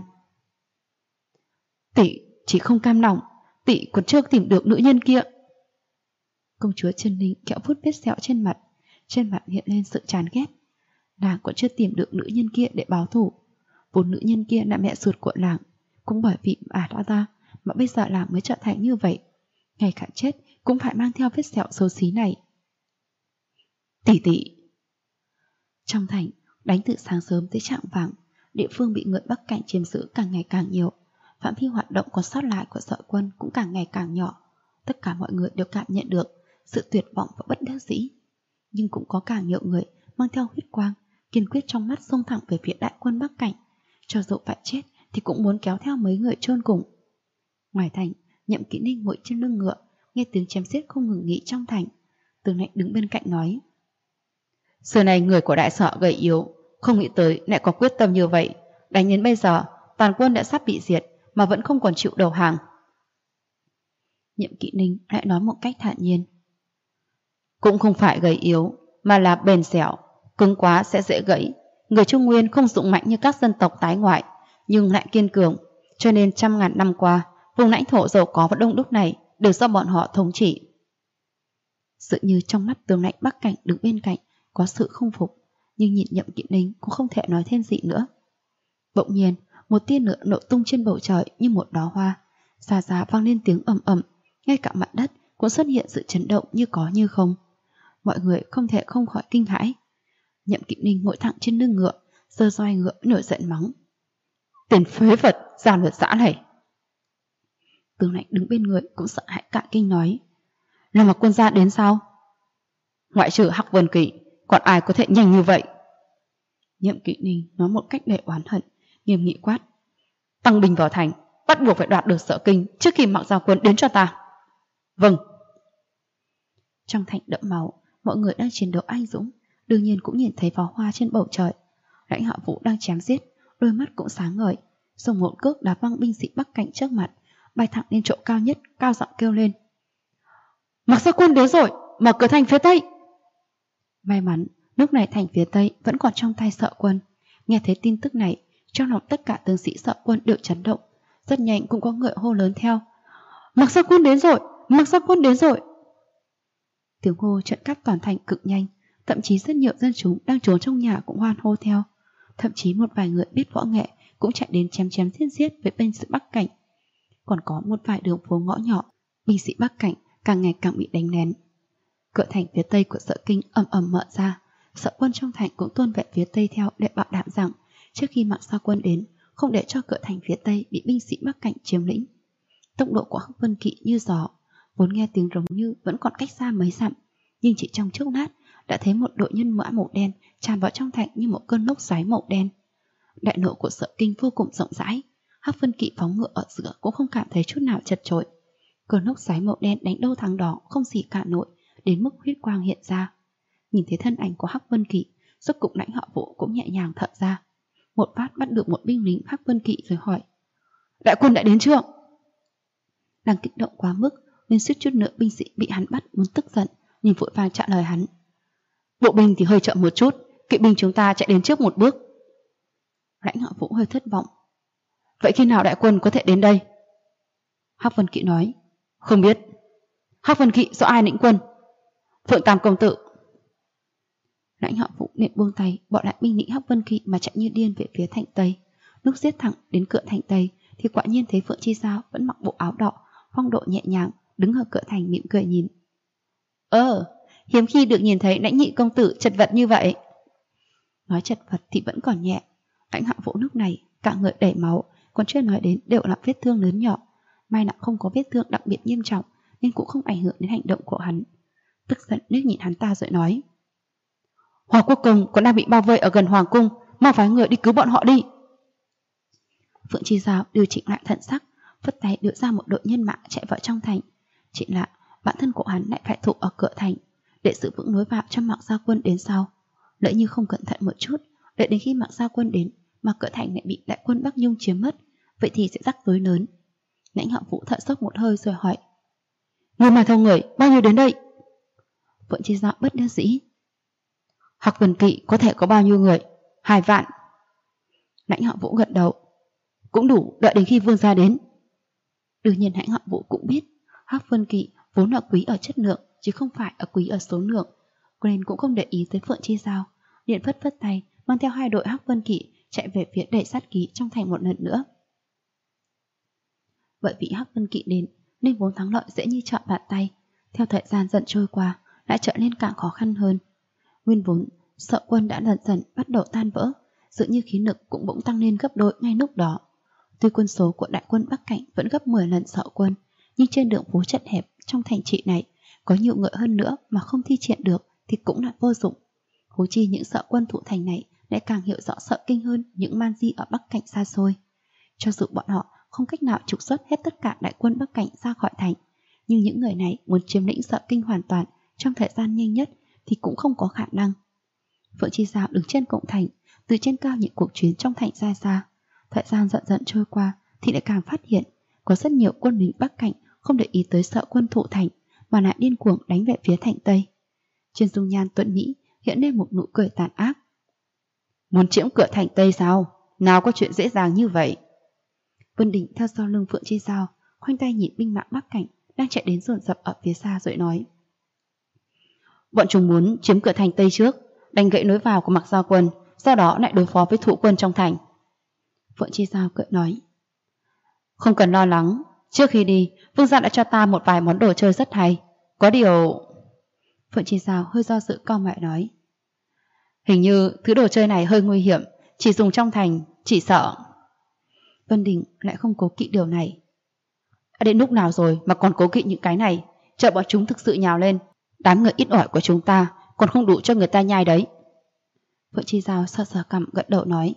Tỷ chỉ không cam lòng, tỷ còn chưa tìm được nữ nhân kia. Công chúa Chân Ninh kẹo phút vết sẹo trên mặt hiện lên sự chán ghét. Nàng còn chưa tìm được nữ nhân kia để báo thù. Vốn nữ nhân kia là mẹ ruột của nàng, cũng bởi vì bà đã ra mà bây giờ nàng mới trở thành như vậy. Ngay cả chết cũng phải mang theo vết sẹo xấu xí này. Tỷ tỷ. Trong thành đánh từ sáng sớm tới chạng vạng, địa phương bị người Bắc Cảnh chiếm giữ càng ngày càng nhiều. Phạm vi hoạt động còn sót lại của Sở quân cũng càng ngày càng nhỏ. Tất cả mọi người đều cảm nhận được sự tuyệt vọng và bất đắc dĩ. Nhưng cũng có càng nhiều người mang theo huyết quang, kiên quyết trong mắt xông thẳng về phía đại quân Bắc Cảnh. Cho dù phải chết thì cũng muốn kéo theo mấy người chôn cùng. Ngoài thành, Nhậm Kỵ Ninh ngồi trên lưng ngựa, nghe tiếng chém giết không ngừng nghỉ trong thành. Tường Lạnh đứng bên cạnh nói: Xưa này người của đại Sở gầy yếu, không nghĩ tới lại có quyết tâm như vậy. Đánh đến bây giờ, toàn quân đã sắp bị diệt mà vẫn không còn chịu đầu hàng. Nhậm Kỵ Ninh lại nói một cách thản nhiên: Cũng không phải gầy yếu, mà là bền dẻo, cứng quá sẽ dễ gãy. Người Trung Nguyên không dũng mạnh như các dân tộc tái ngoại, nhưng lại kiên cường, Cho nên trăm ngàn năm qua, vùng lãnh thổ giàu có và đông đúc này đều do bọn họ thống trị. Sự như trong mắt tướng lãnh Bắc Cảnh đứng bên cạnh có sự không phục, nhưng nhìn Nhậm Kỵ Ninh cũng không thể nói thêm gì nữa. Bỗng nhiên, một tia lửa nổ tung trên bầu trời như một đóa hoa, xa xa vang lên tiếng ầm ầm, ngay cả mặt đất cũng xuất hiện sự chấn động như có như không. Mọi người không thể không khỏi kinh hãi. Nhậm Kỵ Ninh ngồi thẳng trên lưng ngựa, giơ roi ngựa nổi giận mắng: "Tên phế vật, giàn luật xã này!" Tướng lãnh đứng bên người cũng sợ hãi cả kinh nói: "Là Mặc Quân gia đến sao?" "Ngoại trừ Hắc Vân Kỵ, còn ai có thể nhanh như vậy?" Nhậm Kỵ Ninh nói một cách đầy oán hận, nghiêm nghị quát: "Tăng binh vào thành, bắt buộc phải đoạt được Sở Kinh trước khi Mặc Gia Quân đến cho ta." "Vâng." Trong thành đẫm máu, mọi người đang chiến đấu anh dũng, đương nhiên cũng nhìn thấy pháo hoa trên bầu trời. Lãnh Hạ Vũ đang chém giết, đôi mắt cũng sáng ngời, dùng một cước đá văng binh sĩ Bắc Cảnh trước mặt, bay thẳng lên chỗ cao nhất, cao giọng kêu lên: "Mặc Gia Quân đến rồi, mở cửa thành phía tây!" May mắn lúc này thành phía tây vẫn còn trong tay Sợ Quân. Nghe thấy tin tức này, trong lòng tất cả tướng sĩ Sợ Quân đều chấn động. Rất nhanh cũng có người hô lớn theo: "Mặc Gia Quân đến rồi, Mặc Gia Quân đến rồi!" Tiếng hô trợn cắp toàn thành cực nhanh, thậm chí rất nhiều dân chúng đang trốn trong nhà cũng hoan hô theo. Thậm chí một vài người biết võ nghệ cũng chạy đến chém chém giết với binh sĩ Bắc Cảnh. Còn có một vài đường phố ngõ nhỏ, binh sĩ Bắc Cảnh càng ngày càng bị đánh lén. Cửa thành phía tây của Sở Kinh ầm ầm mở ra, Sợ Quân trong thành cũng tuôn về phía tây theo để bảo đảm rằng trước khi Mặc Gia Quân đến, không để cho cửa thành phía tây bị binh sĩ Bắc Cảnh chiếm lĩnh. Tốc độ của Hắc Vân Kỵ như gió, vốn nghe tiếng rống như vẫn còn cách xa mấy dặm, nhưng chỉ trong chốc lát đã thấy một đội nhân mã màu đen tràn vào trong thành như một cơn lốc xoáy màu đen. Đại lộ của Sở Kinh vô cùng rộng rãi, Hắc Vân Kỵ phóng ngựa ở giữa cũng không cảm thấy chút nào chật chội. Cơn lốc xoáy màu đen đánh đâu thắng đó, không gì cả nổi, đến mức huyết quang hiện ra. Nhìn thấy thân ảnh của Hắc Vân Kỵ, rốt cục Lãnh Hạ Vũ cũng nhẹ nhàng thở ra. Một phát bắt được một binh lính Hắc Vân Kỵ rồi hỏi: "Đại quân đã đến chưa?" Đang kích động quá mức nên suýt chút nữa binh sĩ bị hắn bắt muốn tức giận, nhưng vội vàng trả lời hắn: "Bộ binh thì hơi chậm một chút, kỵ binh chúng ta chạy đến trước một bước." Lãnh Hạ Vũ hơi thất vọng: "Vậy khi nào đại quân có thể đến đây?" Hắc Vân Kỵ nói: "Không biết." "Hắc Vân Kỵ do ai lĩnh quân?" "Phượng Tam công tử." Lãnh Hạ Vũ liền buông tay, bỏ lại binh lính Hắc Vân Kỵ mà chạy như điên về phía thành tây. Lúc giết thẳng đến cửa thành tây thì quả nhiên thấy Phượng Chi Giao vẫn mặc bộ áo đỏ, phong độ nhẹ nhàng, đứng ở cửa thành mỉm cười nhìn. Hiếm khi được nhìn thấy Lãnh nhị công tử chật vật như vậy." Nói chật vật thì vẫn còn nhẹ. Lãnh Hạ Vũ lúc này cả người đầy máu, còn chưa nói đến đều là vết thương lớn nhỏ. May là không có vết thương đặc biệt nghiêm trọng nên cũng không ảnh hưởng đến hành động của hắn. Tức giận liếc nhìn hắn ta rồi nói: "Hoàng Quốc Công còn đang bị bao vây ở gần Hoàng Cung, mau phái người đi cứu bọn họ đi." Phượng Chi Giao điều chỉnh lại thận sắc, phất tay đưa ra một đội nhân mã chạy vào trong thành. Chỉ là bản thân của hắn lại phải thủ ở cửa thành để giữ vững lối vào cho Mặc Gia Quân đến sau. Lỡ như không cẩn thận một chút, đợi đến khi Mặc Gia Quân đến mà cửa thành lại bị đại quân Bắc Nhung chiếm mất, vậy thì sẽ rắc rối lớn. Lãnh Hạ Vũ thở dốc một hơi rồi hỏi: "Người mà thâu người bao nhiêu đến đây?" Phượng Chi Giao bất đắc dĩ: "Hắc Vân Kỵ có thể có bao nhiêu người? 2 vạn." Lãnh Hạ Vũ gật đầu: "Cũng đủ đợi đến khi vương gia đến." Đương nhiên Lãnh Hạ Vũ cũng biết Hắc Vân Kỵ vốn là quý ở chất lượng chứ không phải ở quý ở số lượng, nên cũng không để ý tới Phượng Chi Giao, liền phất phất tay mang theo 2 đội Hắc Vân Kỵ chạy về phía đầy sát ký trong thành một lần nữa. Bởi vì Hắc Vân Kỵ đến nên vốn thắng lợi dễ như trở bàn tay, theo thời gian dần trôi qua lại trở nên càng khó khăn hơn. Nguyên vốn Sợ Quân đã dần dần bắt đầu tan vỡ, dường như khí lực cũng bỗng tăng lên gấp đôi ngay lúc đó. Tuy quân số của đại quân Bắc Cảnh vẫn gấp 10 lần Sợ Quân, nhưng trên đường phố chật hẹp trong thành trị này có nhiều người hơn nữa mà không thi triển được thì cũng là vô dụng. Huống chi những Sợ Quân thủ thành này lại càng hiểu rõ Sợ Kinh hơn những man di ở Bắc Cảnh xa xôi. Cho dù bọn họ không cách nào trục xuất hết tất cả đại quân Bắc Cảnh ra khỏi thành, nhưng những người này muốn chiếm lĩnh Sợ Kinh hoàn toàn trong thời gian nhanh nhất thì cũng không có khả năng. Phượng Chi Giao đứng trên cổng thành, từ trên cao những cuộc chiến trong thành ra xa. Thời gian dần dần trôi qua thì lại càng phát hiện có rất nhiều quân lính Bắc Cảnh không để ý tới Sợ Quân thủ thành mà lại điên cuồng đánh về phía thành Tây. Trên dung nhan tuấn mỹ hiện lên một nụ cười tàn ác. "Muốn chiếm cửa thành Tây sao? Nào có chuyện dễ dàng như vậy." Vân Định theo sau lưng Phượng Chi Giao, khoanh tay nhìn binh mã Bắc Cảnh đang chạy đến dồn dập ở phía xa rồi nói: bọn chúng muốn chiếm cửa thành Tây trước, đánh gãy lối vào của Mạc Giao quân, sau đó lại đối phó với thủ quân trong thành. Phượng Chi Giao cười nói: không cần lo lắng, trước khi đi, Vương gia đã cho ta một vài món đồ chơi rất hay. Có điều... Phượng Chi Giao hơi do dự cau mày nói: hình như thứ đồ chơi này hơi nguy hiểm, chỉ dùng trong thành, chỉ sợ... Vân Đình lại không cố kỵ điều này. Đã đến lúc nào rồi mà còn cố kỵ những cái này, chờ bọn chúng thực sự nhào lên, đám người ít ỏi của chúng ta còn không đủ cho người ta nhai đấy. Phượng Chi Giao sờ sờ cằm gật đầu nói: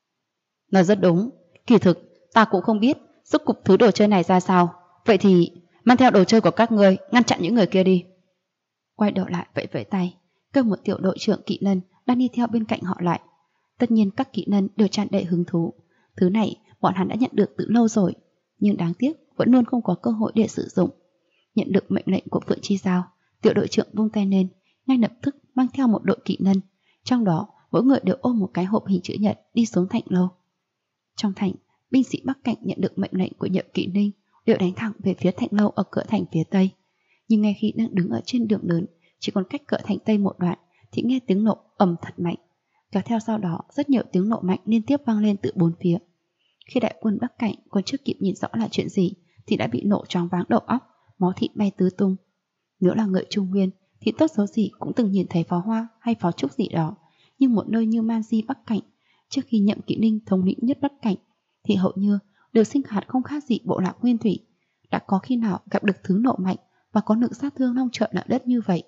nói rất đúng, kỳ thực ta cũng không biết rốt cục thứ đồ chơi này ra sao. Vậy thì mang theo đồ chơi của các ngươi, ngăn chặn những người kia đi. Quay đầu lại vẫy vẫy tay, kêu một tiểu đội trưởng kỵ nân đang đi theo bên cạnh họ lại. Tất nhiên các kỵ nân đều tràn đầy hứng thú. Thứ này bọn hắn đã nhận được từ lâu rồi, nhưng đáng tiếc vẫn luôn không có cơ hội để sử dụng. Nhận được mệnh lệnh của Phượng Chi Giao, tiểu đội trưởng vung tay lên, ngay lập tức mang theo một đội kỵ nân, trong đó mỗi người đều ôm một cái hộp hình chữ nhật đi xuống thành lâu. Trong thành, binh sĩ Bắc Cảnh nhận được mệnh lệnh của Nhậm Kỵ Ninh đều đánh thẳng về phía thành lâu ở cửa thành phía tây. Nhưng ngay khi đang đứng ở trên đường lớn, chỉ còn cách cửa thành tây một đoạn, thì nghe tiếng nổ ầm thật mạnh. Kéo theo sau đó rất nhiều tiếng nổ mạnh liên tiếp vang lên từ bốn phía. Khi đại quân Bắc Cảnh còn chưa kịp nhìn rõ là chuyện gì, thì đã bị nổ choáng váng đầu óc, máu thịt bay tứ tung. Nếu là người Trung Nguyên thì tốt xấu gì cũng từng nhìn thấy pháo hoa hay pháo trúc gì đó, nhưng một nơi như Man Di Bắc Cảnh, trước khi Nhậm Kỵ Ninh thống lĩnh nhất Bắc Cảnh, thì hầu như đều sinh hoạt không khác gì bộ lạc nguyên thủy. Đã có khi nào gặp được thứ nổ mạnh và có lực sát thương long trợn ở đất như vậy?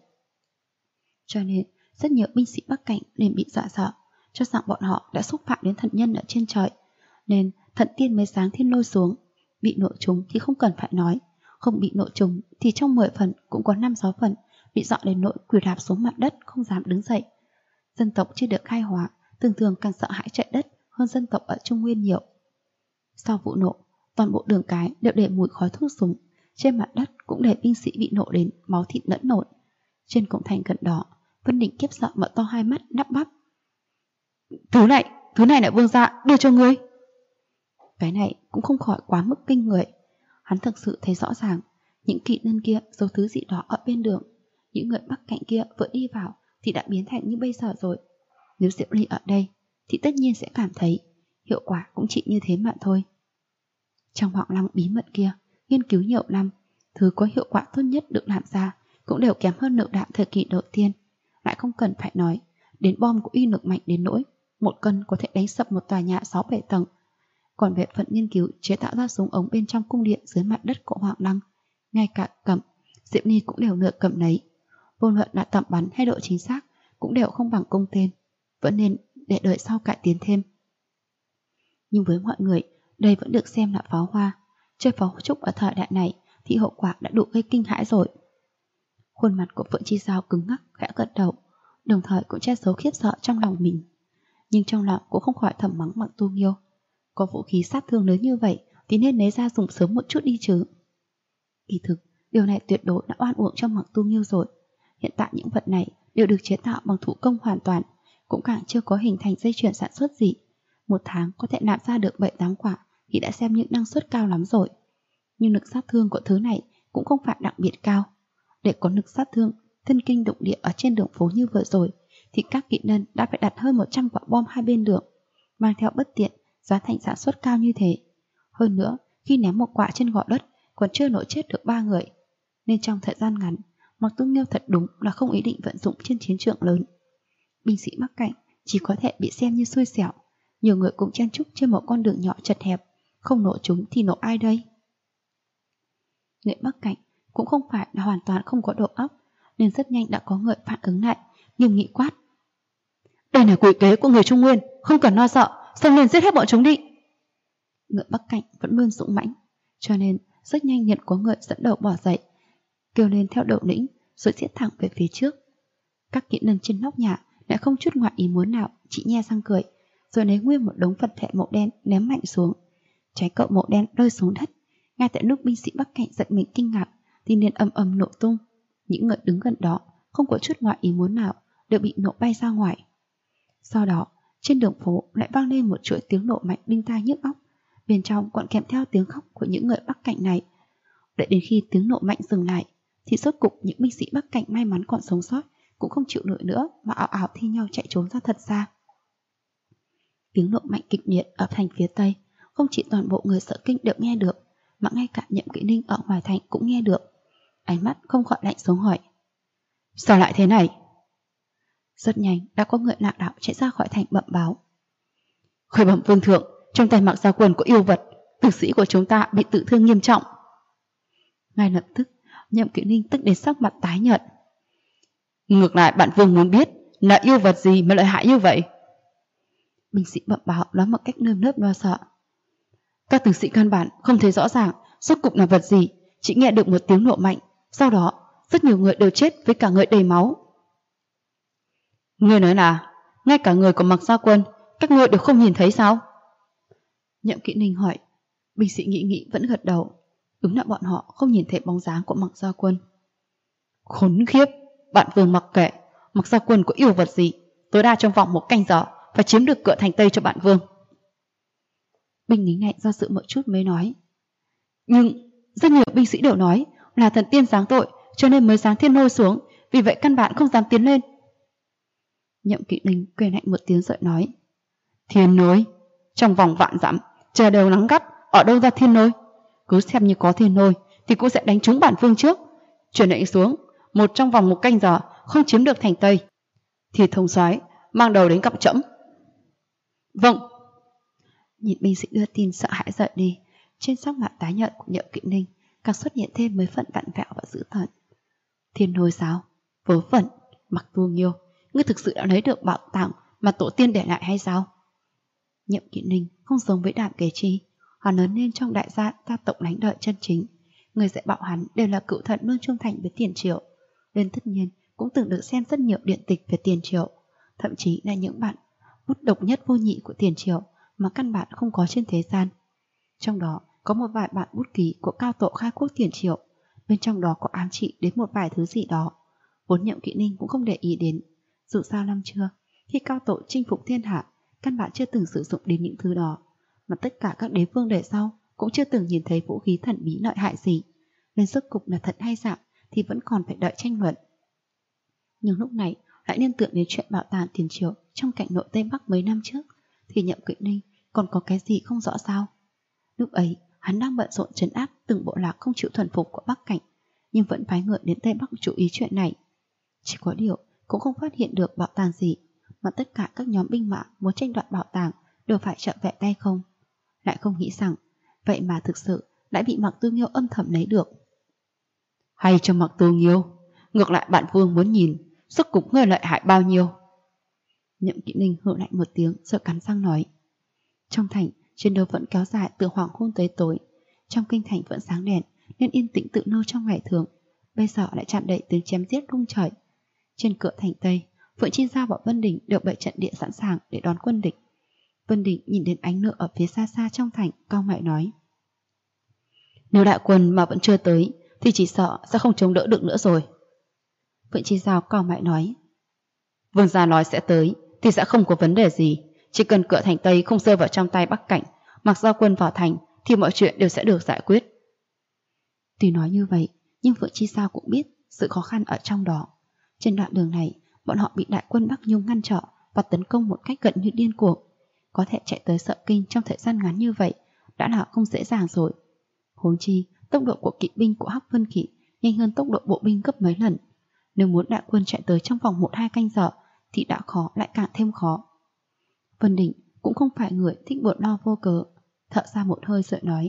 Cho nên rất nhiều binh sĩ Bắc Cảnh nên bị dọa sợ, cho rằng bọn họ đã xúc phạm đến thần nhân ở trên trời, nên thần tiên mới giáng thiên lôi xuống. Bị nổ trúng thì không cần phải nói, không bị nổ trúng thì trong 10 phần cũng có 5-6 phần bị dọa đến nỗi quỳ rạp xuống mặt đất không dám đứng dậy. Dân tộc chưa được khai hóa thường thường càng sợ hãi chạy đất hơn dân tộc ở Trung Nguyên nhiều. Sau vụ nổ, toàn bộ đường cái đều để mùi khói thuốc súng, trên mặt đất cũng để binh sĩ bị nổ đến máu thịt lẫn lộn. Trên cổng thành gần đó, Vân Định khiếp sợ mở to hai mắt đắp bắp: thứ này là Vương gia đưa cho ngươi. Cái này cũng không khỏi quá mức kinh người. Hắn thực sự thấy rõ ràng những kỵ nân kia giấu thứ gì đó ở bên đường. Những người Bắc Cảnh kia vừa đi vào thì đã biến thành như bây giờ rồi. Nếu Diệu Ly ở đây thì tất nhiên sẽ cảm thấy hiệu quả cũng chỉ như thế mà thôi. Trong Hoàng Lăng bí mật kia, nghiên cứu nhiều năm, thứ có hiệu quả tốt nhất được làm ra cũng đều kém hơn lựu đạn thời kỳ đầu tiên. Lại không cần phải nói đến bom có uy lực mạnh đến nỗi 1 cân có thể đánh sập một tòa nhà 6-7 tầng. Còn về phận nghiên cứu chế tạo ra súng ống bên trong cung điện dưới mặt đất của Hoàng Lăng, ngay cả cầm, Diệu Ly cũng đều lựa cầm lấy. Vô luận là tầm bắn hay độ chính xác cũng đều không bằng cung tên, vẫn nên để đợi sau cải tiến thêm. Nhưng với mọi người, đây vẫn được xem là pháo hoa. Chơi pháo trúc ở thời đại này thì hậu quả đã đủ gây kinh hãi rồi. Khuôn mặt của Phượng Chi Giao cứng ngắc, khẽ gật đầu, đồng thời cũng che giấu khiếp sợ trong lòng mình. Nhưng trong lòng cũng không khỏi thầm mắng Mạc Tu Nghiêu. Có vũ khí sát thương lớn như vậy thì nên lấy ra dùng sớm một chút đi chứ. Kỳ thực, điều này tuyệt đối đã oan uổng cho Mạc Tu Nghiêu rồi. Hiện tại những vật này đều được chế tạo bằng thủ công hoàn toàn, cũng càng chưa có hình thành dây chuyền sản xuất gì. 1 tháng có thể nạp ra được 7-8 quả thì đã xem những năng suất cao lắm rồi. Nhưng lực sát thương của thứ này cũng không phải đặc biệt cao. Để có lực sát thương thân kinh động địa ở trên đường phố như vừa rồi thì các kỵ nân đã phải đặt hơn 100 quả bom hai bên đường, mang theo bất tiện, giá thành sản xuất cao như thế. Hơn nữa, khi ném một quả trên gò đất còn chưa nổi chết được 3 người. Nên trong thời gian ngắn, Mạc Tu Nghiêu thật đúng là không ý định vận dụng trên chiến trường lớn. Binh sĩ Bắc Cảnh chỉ có thể bị xem như xui xẻo. Nhiều người cũng chen chúc trên một con đường nhỏ chật hẹp, không nổ chúng thì nổ ai đây? Người Bắc Cảnh cũng không phải là hoàn toàn không có đầu óc, nên rất nhanh đã có người phản ứng lại, nghiêm nghị quát: đây là quỷ kế của người Trung Nguyên, không cần lo sợ, xông lên giết hết bọn chúng đi. Người Bắc Cảnh vẫn luôn dũng mãnh, cho nên rất nhanh nhận có người dẫn đầu bỏ dậy, kêu lên theo đầu lĩnh rồi giết thẳng về phía trước. Các kỹ năng trên nóc nhà lại không chút ngoại ý muốn nào, chỉ nhe răng cười, rồi lấy nguyên một đống vật thể màu đen ném mạnh xuống. Trái cậu màu đen rơi xuống đất. Ngay tại lúc binh sĩ Bắc Cảnh giật mình kinh ngạc thì liền ầm ầm nổ tung. Những người đứng gần đó không có chút ngoại ý muốn nào đều bị nổ bay ra ngoài. Sau đó trên đường phố lại vang lên một chuỗi tiếng nổ mạnh đinh tai nhức óc. bên trong còn kèm theo tiếng khóc của những người Bắc Cảnh này. Đợi đến khi tiếng nổ mạnh dừng lại, thì rốt cục những binh sĩ Bắc Cảnh may mắn còn sống sót cũng không chịu nổi nữa mà ảo ảo thi nhau chạy trốn ra thật xa. Tiếng nổ mạnh kịch liệt ở thành phía Tây, không chỉ toàn bộ người Sở Kinh đều nghe được, mà ngay cả Nhậm Kỵ Ninh ở ngoài thành cũng nghe được. Ánh mắt không khỏi lạnh xuống hỏi: sao lại thế này? Rất nhanh đã có người lạc đạo chạy ra khỏi thành bẩm báo: khởi bẩm vương thượng, trong tay Mạc Gia Quân có yêu vật, tử sĩ của chúng ta bị tự thương nghiêm trọng. Ngay lập tức Nhậm Kỵ Ninh tức đến sắc mặt tái nhợt. Ngược lại bản vương muốn biết là yêu vật gì mà lợi hại như vậy. Binh sĩ bẩm báo nói một cách nơm nớp lo sợ: các tử sĩ căn bản không thấy rõ ràng rốt cục là vật gì, chỉ nghe được một tiếng nổ mạnh, sau đó rất nhiều người đều chết với cả người đầy máu. Ngươi nói là ngay cả người của Mạc Gia Quân các ngươi đều không nhìn thấy sao? Nhậm Kỵ Ninh hỏi. Binh sĩ nghĩ vẫn gật đầu. Đúng là bọn họ không nhìn thấy bóng dáng của Mạc Gia Quân. Khốn khiếp, bạn vương mặc kệ Mạc Gia Quân có yêu vật gì, tối đa trong vòng 1 canh giờ phải chiếm được cửa thành Tây cho bạn vương. Binh lính này do dự một chút mới nói: nhưng rất nhiều binh sĩ đều nói là thần tiên giáng tội cho nên mới giáng thiên lôi xuống, vì vậy căn bản không dám tiến lên. Nhậm Kỵ Ninh cười lạnh một tiếng rồi nói: thiên lôi? Trong vòng vạn dặm trời đều nắng gắt, ở đâu ra thiên lôi? Cứ xem như có thiên lôi thì cũng sẽ đánh trúng bản vương trước, truyền lệnh xuống trong vòng 1 canh giờ không chiếm được thành Tây thì thống soái mang đầu đến gặp trẫm. Vâng. Nhìn binh sĩ đưa tin sợ hãi rời đi, trên sắc mặt tái nhợt của Nhậm Kỵ Ninh càng xuất hiện thêm mấy phần vặn vẹo và dữ tợn. Thiên lôi sao? Vớ vẩn, Mặc Tu Nghiêu, ngươi thực sự đã lấy được bảo tàng mà tổ tiên để lại hay sao? Nhậm Kỵ Ninh không giống với Đàm Kế Chi, hắn lớn lên trong đại gia tộc lãnh đời chân chính, người dạy bảo hắn đều là cựu thần luôn trung thành với Tiền Triệu, nên tất nhiên cũng từng được xem rất nhiều điện tịch về Tiền Triệu, thậm chí là những bản bút độc nhất vô nhị của Tiền Triệu mà căn bản không có trên thế gian. Trong đó có một vài bản bút ký của cao tổ khai quốc Tiền Triệu, bên trong đó có ám chỉ đến một vài thứ gì đó, vốn Nhậm Kỵ Ninh cũng không để ý đến. Dù sao năm xưa khi cao tổ chinh phục thiên hạ, căn bản chưa từng sử dụng đến những thứ đó, mà tất cả các đế vương đời sau cũng chưa từng nhìn thấy vũ khí thần bí lợi hại gì, nên rốt cục là thật hay giả thì vẫn còn phải đợi tranh luận. Nhưng lúc này lại liên tưởng đến chuyện bảo tàng Tiền Triệu trong cảnh nội Tây Bắc mấy năm trước, thì Nhậm Kỵ Ninh còn có cái gì không rõ sao? Lúc ấy hắn đang bận rộn trấn áp từng bộ lạc không chịu thuần phục của Bắc Cảnh, nhưng vẫn phái người đến Tây Bắc chú ý chuyện này. Chỉ có điều cũng không phát hiện được bảo tàng gì, mà tất cả các nhóm binh mã muốn tranh đoạt bảo tàng đều phải trợ vẹn tay không. Lại không nghĩ rằng vậy mà thực sự đã bị Mạc Tu Nghiêu âm thầm lấy được. Hay cho Mạc Tu Nghiêu, ngược lại bạn vương muốn nhìn rốt cục ngươi lợi hại bao nhiêu. Nhậm Kỵ Ninh hừ lạnh một tiếng rồi cắn răng nói. Trong thành chiến đấu vẫn kéo dài từ hoàng hôn tới tối, trong kinh thành vẫn sáng đèn nên yên tĩnh tự nô trong ngày thường, bây giờ lại tràn đầy tiếng chém giết rung trời. Trên cửa thành Tây, Phượng Chi Giao và Vân Đình đều bày trận địa sẵn sàng để đón quân địch. Vân Đình nhìn đến ánh lửa ở phía xa xa trong thành, cau mày nói: nếu đại quân mà vẫn chưa tới thì chỉ sợ sẽ không chống đỡ được nữa rồi. Phượng Chi Giao cau mày nói: vương gia nói sẽ tới thì sẽ không có vấn đề gì, chỉ cần cửa thành Tây không rơi vào trong tay Bắc Cảnh, Mặc Gia Quân vào thành thì mọi chuyện đều sẽ được giải quyết. Tuy nói như vậy, nhưng Phượng Chi Giao cũng biết sự khó khăn ở trong đó. Trên đoạn đường này, bọn họ bị đại quân Bắc Nhung ngăn trở và tấn công một cách gần như điên cuồng. Có thể chạy tới Sợ Kinh trong thời gian ngắn như vậy đã là không dễ dàng rồi. Huống chi, tốc độ của kỵ binh của Hắc Vân Kỵ nhanh hơn tốc độ bộ binh gấp mấy lần. Nếu muốn đại quân chạy tới trong vòng 1-2 canh giờ thì đã khó lại càng thêm khó. Vân Đình cũng không phải người thích buồn lo vô cớ, thở ra một hơi rồi nói: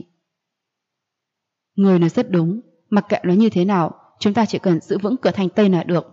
người nói rất đúng, mặc kệ nó như thế nào, chúng ta chỉ cần giữ vững cửa thành Tây là được.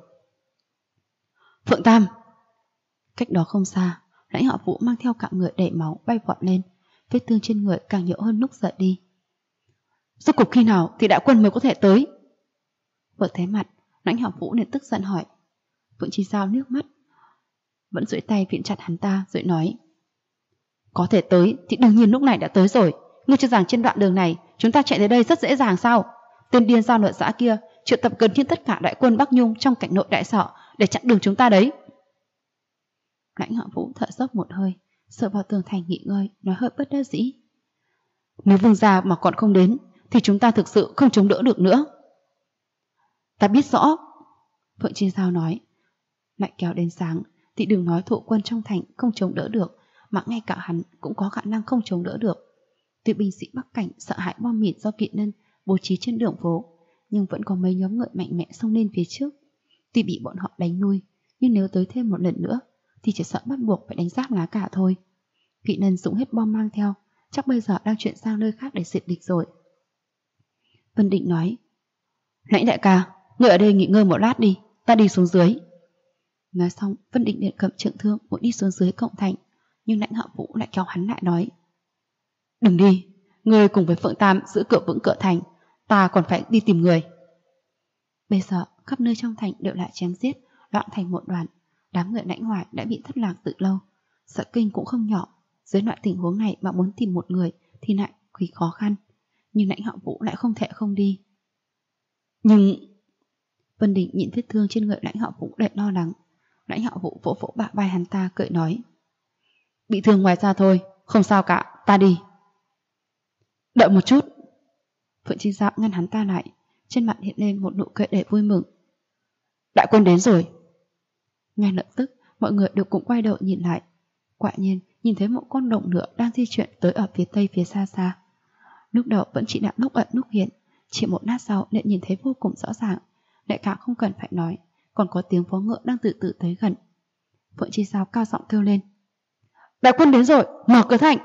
Phượng Tam. Cách đó không xa, Lãnh Họ Vũ mang theo cả người đầy máu bay vọt lên, vết thương trên người càng nhiều hơn lúc rời đi. Rốt cục khi nào thì đại quân mới có thể tới? Vừa thấy mặt, Lãnh Họ Vũ liền tức giận hỏi. Phượng Chi Giao nước mắt vẫn duỗi tay viện chặt hắn ta rồi nói: có thể tới thì đương nhiên lúc này đã tới rồi. Ngươi cho rằng trên đoạn đường này chúng ta chạy tới đây rất dễ dàng sao? Tên điên Giao Luật Giã kia triệu tập gần như tất cả đại quân Bắc Nhung trong cảnh nội đại sở để chặn đường chúng ta đấy. Lãnh Họ Vũ thở dốc một hơi, sợ vào tường thành nghỉ ngơi, nói hơi bất đắc dĩ. Nếu Vương gia mà còn không đến thì chúng ta thực sự không chống đỡ được nữa. Ta biết rõ, Phượng Chi Giao nói. Lại kéo đến sáng thì đừng nói thụ quân trong thành không chống đỡ được, mà ngay cả hắn cũng có khả năng không chống đỡ được. Tuy binh sĩ Bắc Cảnh sợ hãi bom mìn do kỵ nhân bố trí trên đường phố, nhưng vẫn có mấy nhóm ngựa mạnh mẽ xông lên phía trước. Tuy bị bọn họ đánh nuôi, nhưng nếu tới thêm một lần nữa thì chỉ sợ bắt buộc phải đánh giáp lá cả thôi. Kỵ nhân dùng hết bom mang theo, chắc bây giờ đang chuyển sang nơi khác để diệt địch rồi. Vân Định nói, Lãnh đại ca, người ở đây nghỉ ngơi một lát đi, ta đi xuống dưới. Nói xong, Vân Định điện cầm trượng thương muốn đi xuống dưới cổng thành, nhưng Lãnh Hạo Vũ lại kéo hắn lại nói, đừng đi, người cùng với Phượng Tam giữ cửa vững cửa thành, ta còn phải đi tìm người. Bây giờ khắp nơi trong thành đều lại chém giết, loạn thành một đoàn. Đám người Lãnh Hoài đã bị thất lạc từ lâu, sợ kinh cũng không nhỏ. Dưới loại tình huống này mà muốn tìm một người thì lại quý khó khăn, nhưng Lãnh Hạo Vũ lại không thể không đi. Nhưng Vân Định nhìn vết thương trên người Lãnh Hạo Vũ đầy lo lắng. Lãnh Hạo Vũ vỗ vỗ bả vai hắn ta cười nói, bị thương ngoài da thôi, không sao cả, ta đi. Đợi một chút. Phượng Chi Giao ngăn hắn ta lại, trên mặt hiện lên một nụ cười đầy vui mừng. Đại quân đến rồi. Ngay lập tức mọi người đều cùng quay đầu nhìn lại. Quả nhiên nhìn thấy một con đồng ngựa đang di chuyển tới ở phía tây phía xa xa. Lúc đầu vẫn chỉ đã lúc ẩn lúc hiện, chỉ một lát sau lại nhìn thấy vô cùng rõ ràng, lại càng không cần phải nói, còn có tiếng vó ngựa đang từ từ tới gần. Phượng Chi Giao cao giọng kêu lên, đại quân đến rồi, mở cửa thành.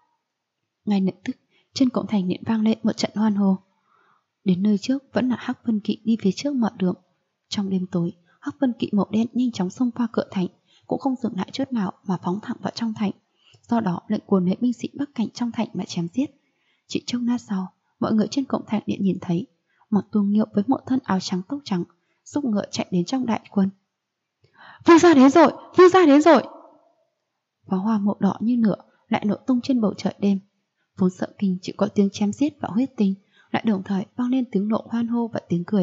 Ngay lập tức trên cổng thành liền vang lên một trận hoan hô. Đến nơi trước vẫn là Hắc Vân Kỵ đi phía trước mở đường. Trong đêm tối, Hắc Vân Kỵ màu đen nhanh chóng xông qua cửa thành, cũng không dừng lại chút nào mà phóng thẳng vào trong thành. Do đó lệnh cuốn lấy binh sĩ Bắc Cảnh trong thành mà chém giết. Chỉ trong lát sau, mọi người trên cổng thành điện nhìn thấy Mặc Tuông Nghiệu với một thân áo trắng tóc trắng xúc ngựa chạy đến trong đại quân. Vương gia đến rồi, vương gia đến rồi. Pháo hoa màu đỏ như lửa lại nổ tung trên bầu trời đêm. Vốn sợ kinh chỉ có tiếng chém giết và huyết tinh, lại đồng thời vang lên tiếng nộ hoan hô và tiếng cười.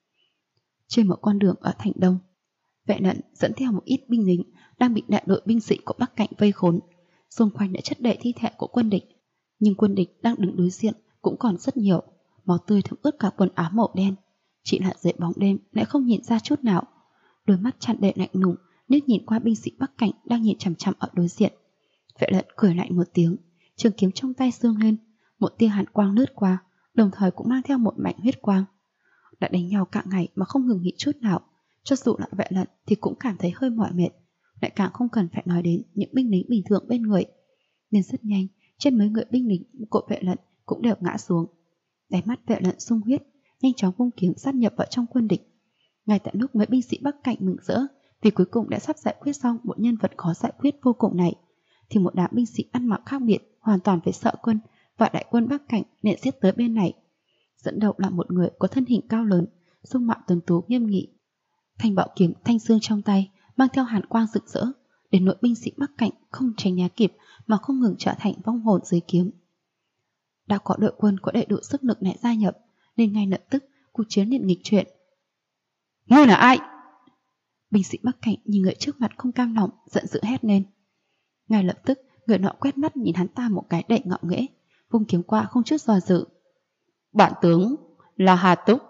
Trên một con đường ở thành đông, Vệ Lận dẫn theo một ít binh lính đang bị đại đội binh sĩ của Bắc Cảnh vây khốn. Xung quanh đã chất đầy thi thể của quân địch, nhưng quân địch đang đứng đối diện cũng còn rất nhiều, máu tươi thấm ướt cả quần áo màu đen. Chỉ là dưới bóng đêm lại không nhìn ra chút nào. Đôi mắt tràn đầy lạnh lùng liếc nhìn qua binh sĩ Bắc Cảnh đang nhìn chằm chằm ở đối diện. Vệ Lận cười lạnh một tiếng, trường kiếm trong tay giương lên, một tia hàn quang lướt qua, đồng thời cũng mang theo một mảnh huyết quang. Đã đánh nhau cả ngày mà không ngừng nghỉ chút nào, cho dù là Vệ Lận thì cũng cảm thấy hơi mỏi mệt, lại càng không cần phải nói đến những binh lính bình thường bên người. Nên rất nhanh, trên mấy người binh lính của Vệ Lận cũng đều ngã xuống. Đáy mắt Vệ Lận sung huyết, nhanh chóng vung kiếm sát nhập vào trong quân địch. Ngay tại lúc mấy binh sĩ Bắc Cảnh mừng rỡ vì cuối cùng đã sắp giải quyết xong một nhân vật khó giải quyết vô cùng này, thì một đám binh sĩ ăn mặc khác biệt, hoàn toàn với Sợ Quân và đại quân Bắc Cảnh liền giết tới bên này. Dẫn đầu là một người có thân hình cao lớn, dung mạo tuấn tú nghiêm nghị, thanh bảo kiếm thanh xương trong tay mang theo hàn quang rực rỡ, để nội binh sĩ Bắc Cảnh không tránh né kịp mà không ngừng trở thành vong hồn dưới kiếm. Đã có đội quân có đầy đủ sức lực này gia nhập, nên ngay lập tức cuộc chiến liền nghịch chuyển. Ngươi là ai? Binh sĩ Bắc Cảnh nhìn người trước mặt không cam lòng, giận dữ hét lên. Ngay lập tức người nọ quét mắt nhìn hắn ta một cái đầy ngạo nghễ, vung kiếm qua không chút do dự. Bản tướng là Hà Túc.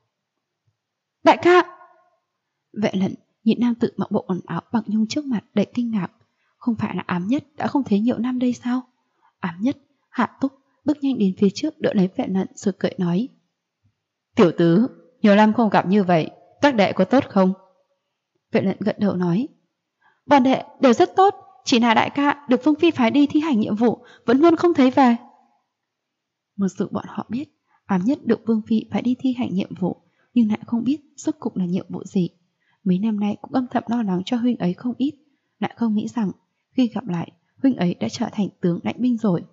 Đại ca! Vệ Lận nhìn nam tử mặc bộ quần áo bằng nhung trước mặt đầy kinh ngạc. Không phải là Ám Nhất đã không thấy nhiều năm đây sao? Ám Nhất, Hạ Túc bước nhanh đến phía trước đỡ lấy Vệ Lận rồi cười nói. Tiểu tứ, nhiều năm không gặp như vậy, các đệ có tốt không? Vệ Lận gật đầu nói. Bọn đệ đều rất tốt, chỉ là đại ca được Vương Phi phái đi thi hành nhiệm vụ vẫn luôn không thấy về. Một sự bọn họ biết Ám Nhất được Vương Phi phải đi thi hành nhiệm vụ, nhưng lại không biết rốt cục là nhiệm vụ gì. Mấy năm nay cũng âm thầm lo lắng cho huynh ấy không ít, lại không nghĩ rằng khi gặp lại huynh ấy đã trở thành tướng lãnh binh rồi.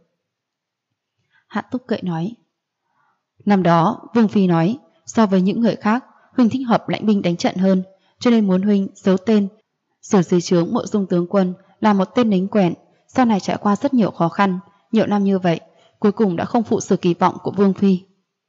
Hạ Túc cười nói. Năm đó Vương Phi nói so với những người khác huynh thích hợp lãnh binh đánh trận hơn, cho nên muốn huynh giấu tên rồi dưới trướng Mộ Dung tướng quân là một tên lính quèn. Sau này trải qua rất nhiều khó khăn, nhiều năm như vậy, cuối cùng đã không phụ sự kỳ vọng của Vương Phi.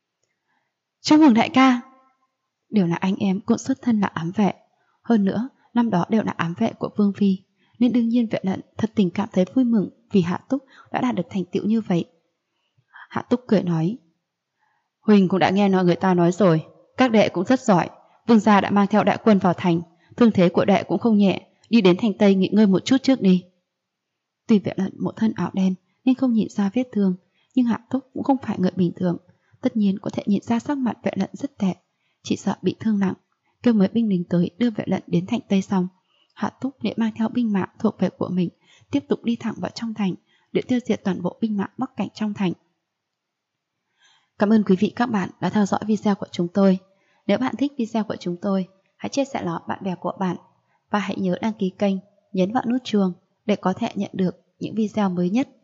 Chúc mừng đại ca! Đều là anh em cũng xuất thân là ám vệ, hơn nữa năm đó đều là ám vệ của Vương Phi, nên đương nhiên Vệ Lận thật tình cảm thấy vui mừng vì Hạ Túc đã đạt được thành tựu như vậy. Hạ Túc cười nói. Huỳnh cũng đã nghe nói người ta nói rồi, các đệ cũng rất giỏi. Vương gia đã mang theo đại quân vào thành, thương thế của đệ cũng không nhẹ, đi đến thành Tây nghỉ ngơi một chút trước đi. Tuy Vệ Lận một thân áo đen nên không nhìn ra vết thương, nhưng Hạ Túc cũng không phải người bình thường, tất nhiên có thể nhìn ra sắc mặt Vệ Lận rất tệ, chỉ sợ bị thương nặng. Kêu mấy binh lính tới đưa Vệ Lận đến thành Tây xong, Hạ Túc để mang theo binh mã thuộc về của mình, tiếp tục đi thẳng vào trong thành để tiêu diệt toàn bộ binh mã mắc cảnh trong thành. Cảm ơn quý vị các bạn đã theo dõi video của chúng tôi. Nếu bạn thích video của chúng tôi, hãy chia sẻ nó bạn bè của bạn và hãy nhớ đăng ký kênh, nhấn vào nút chuông để có thể nhận được những video mới nhất.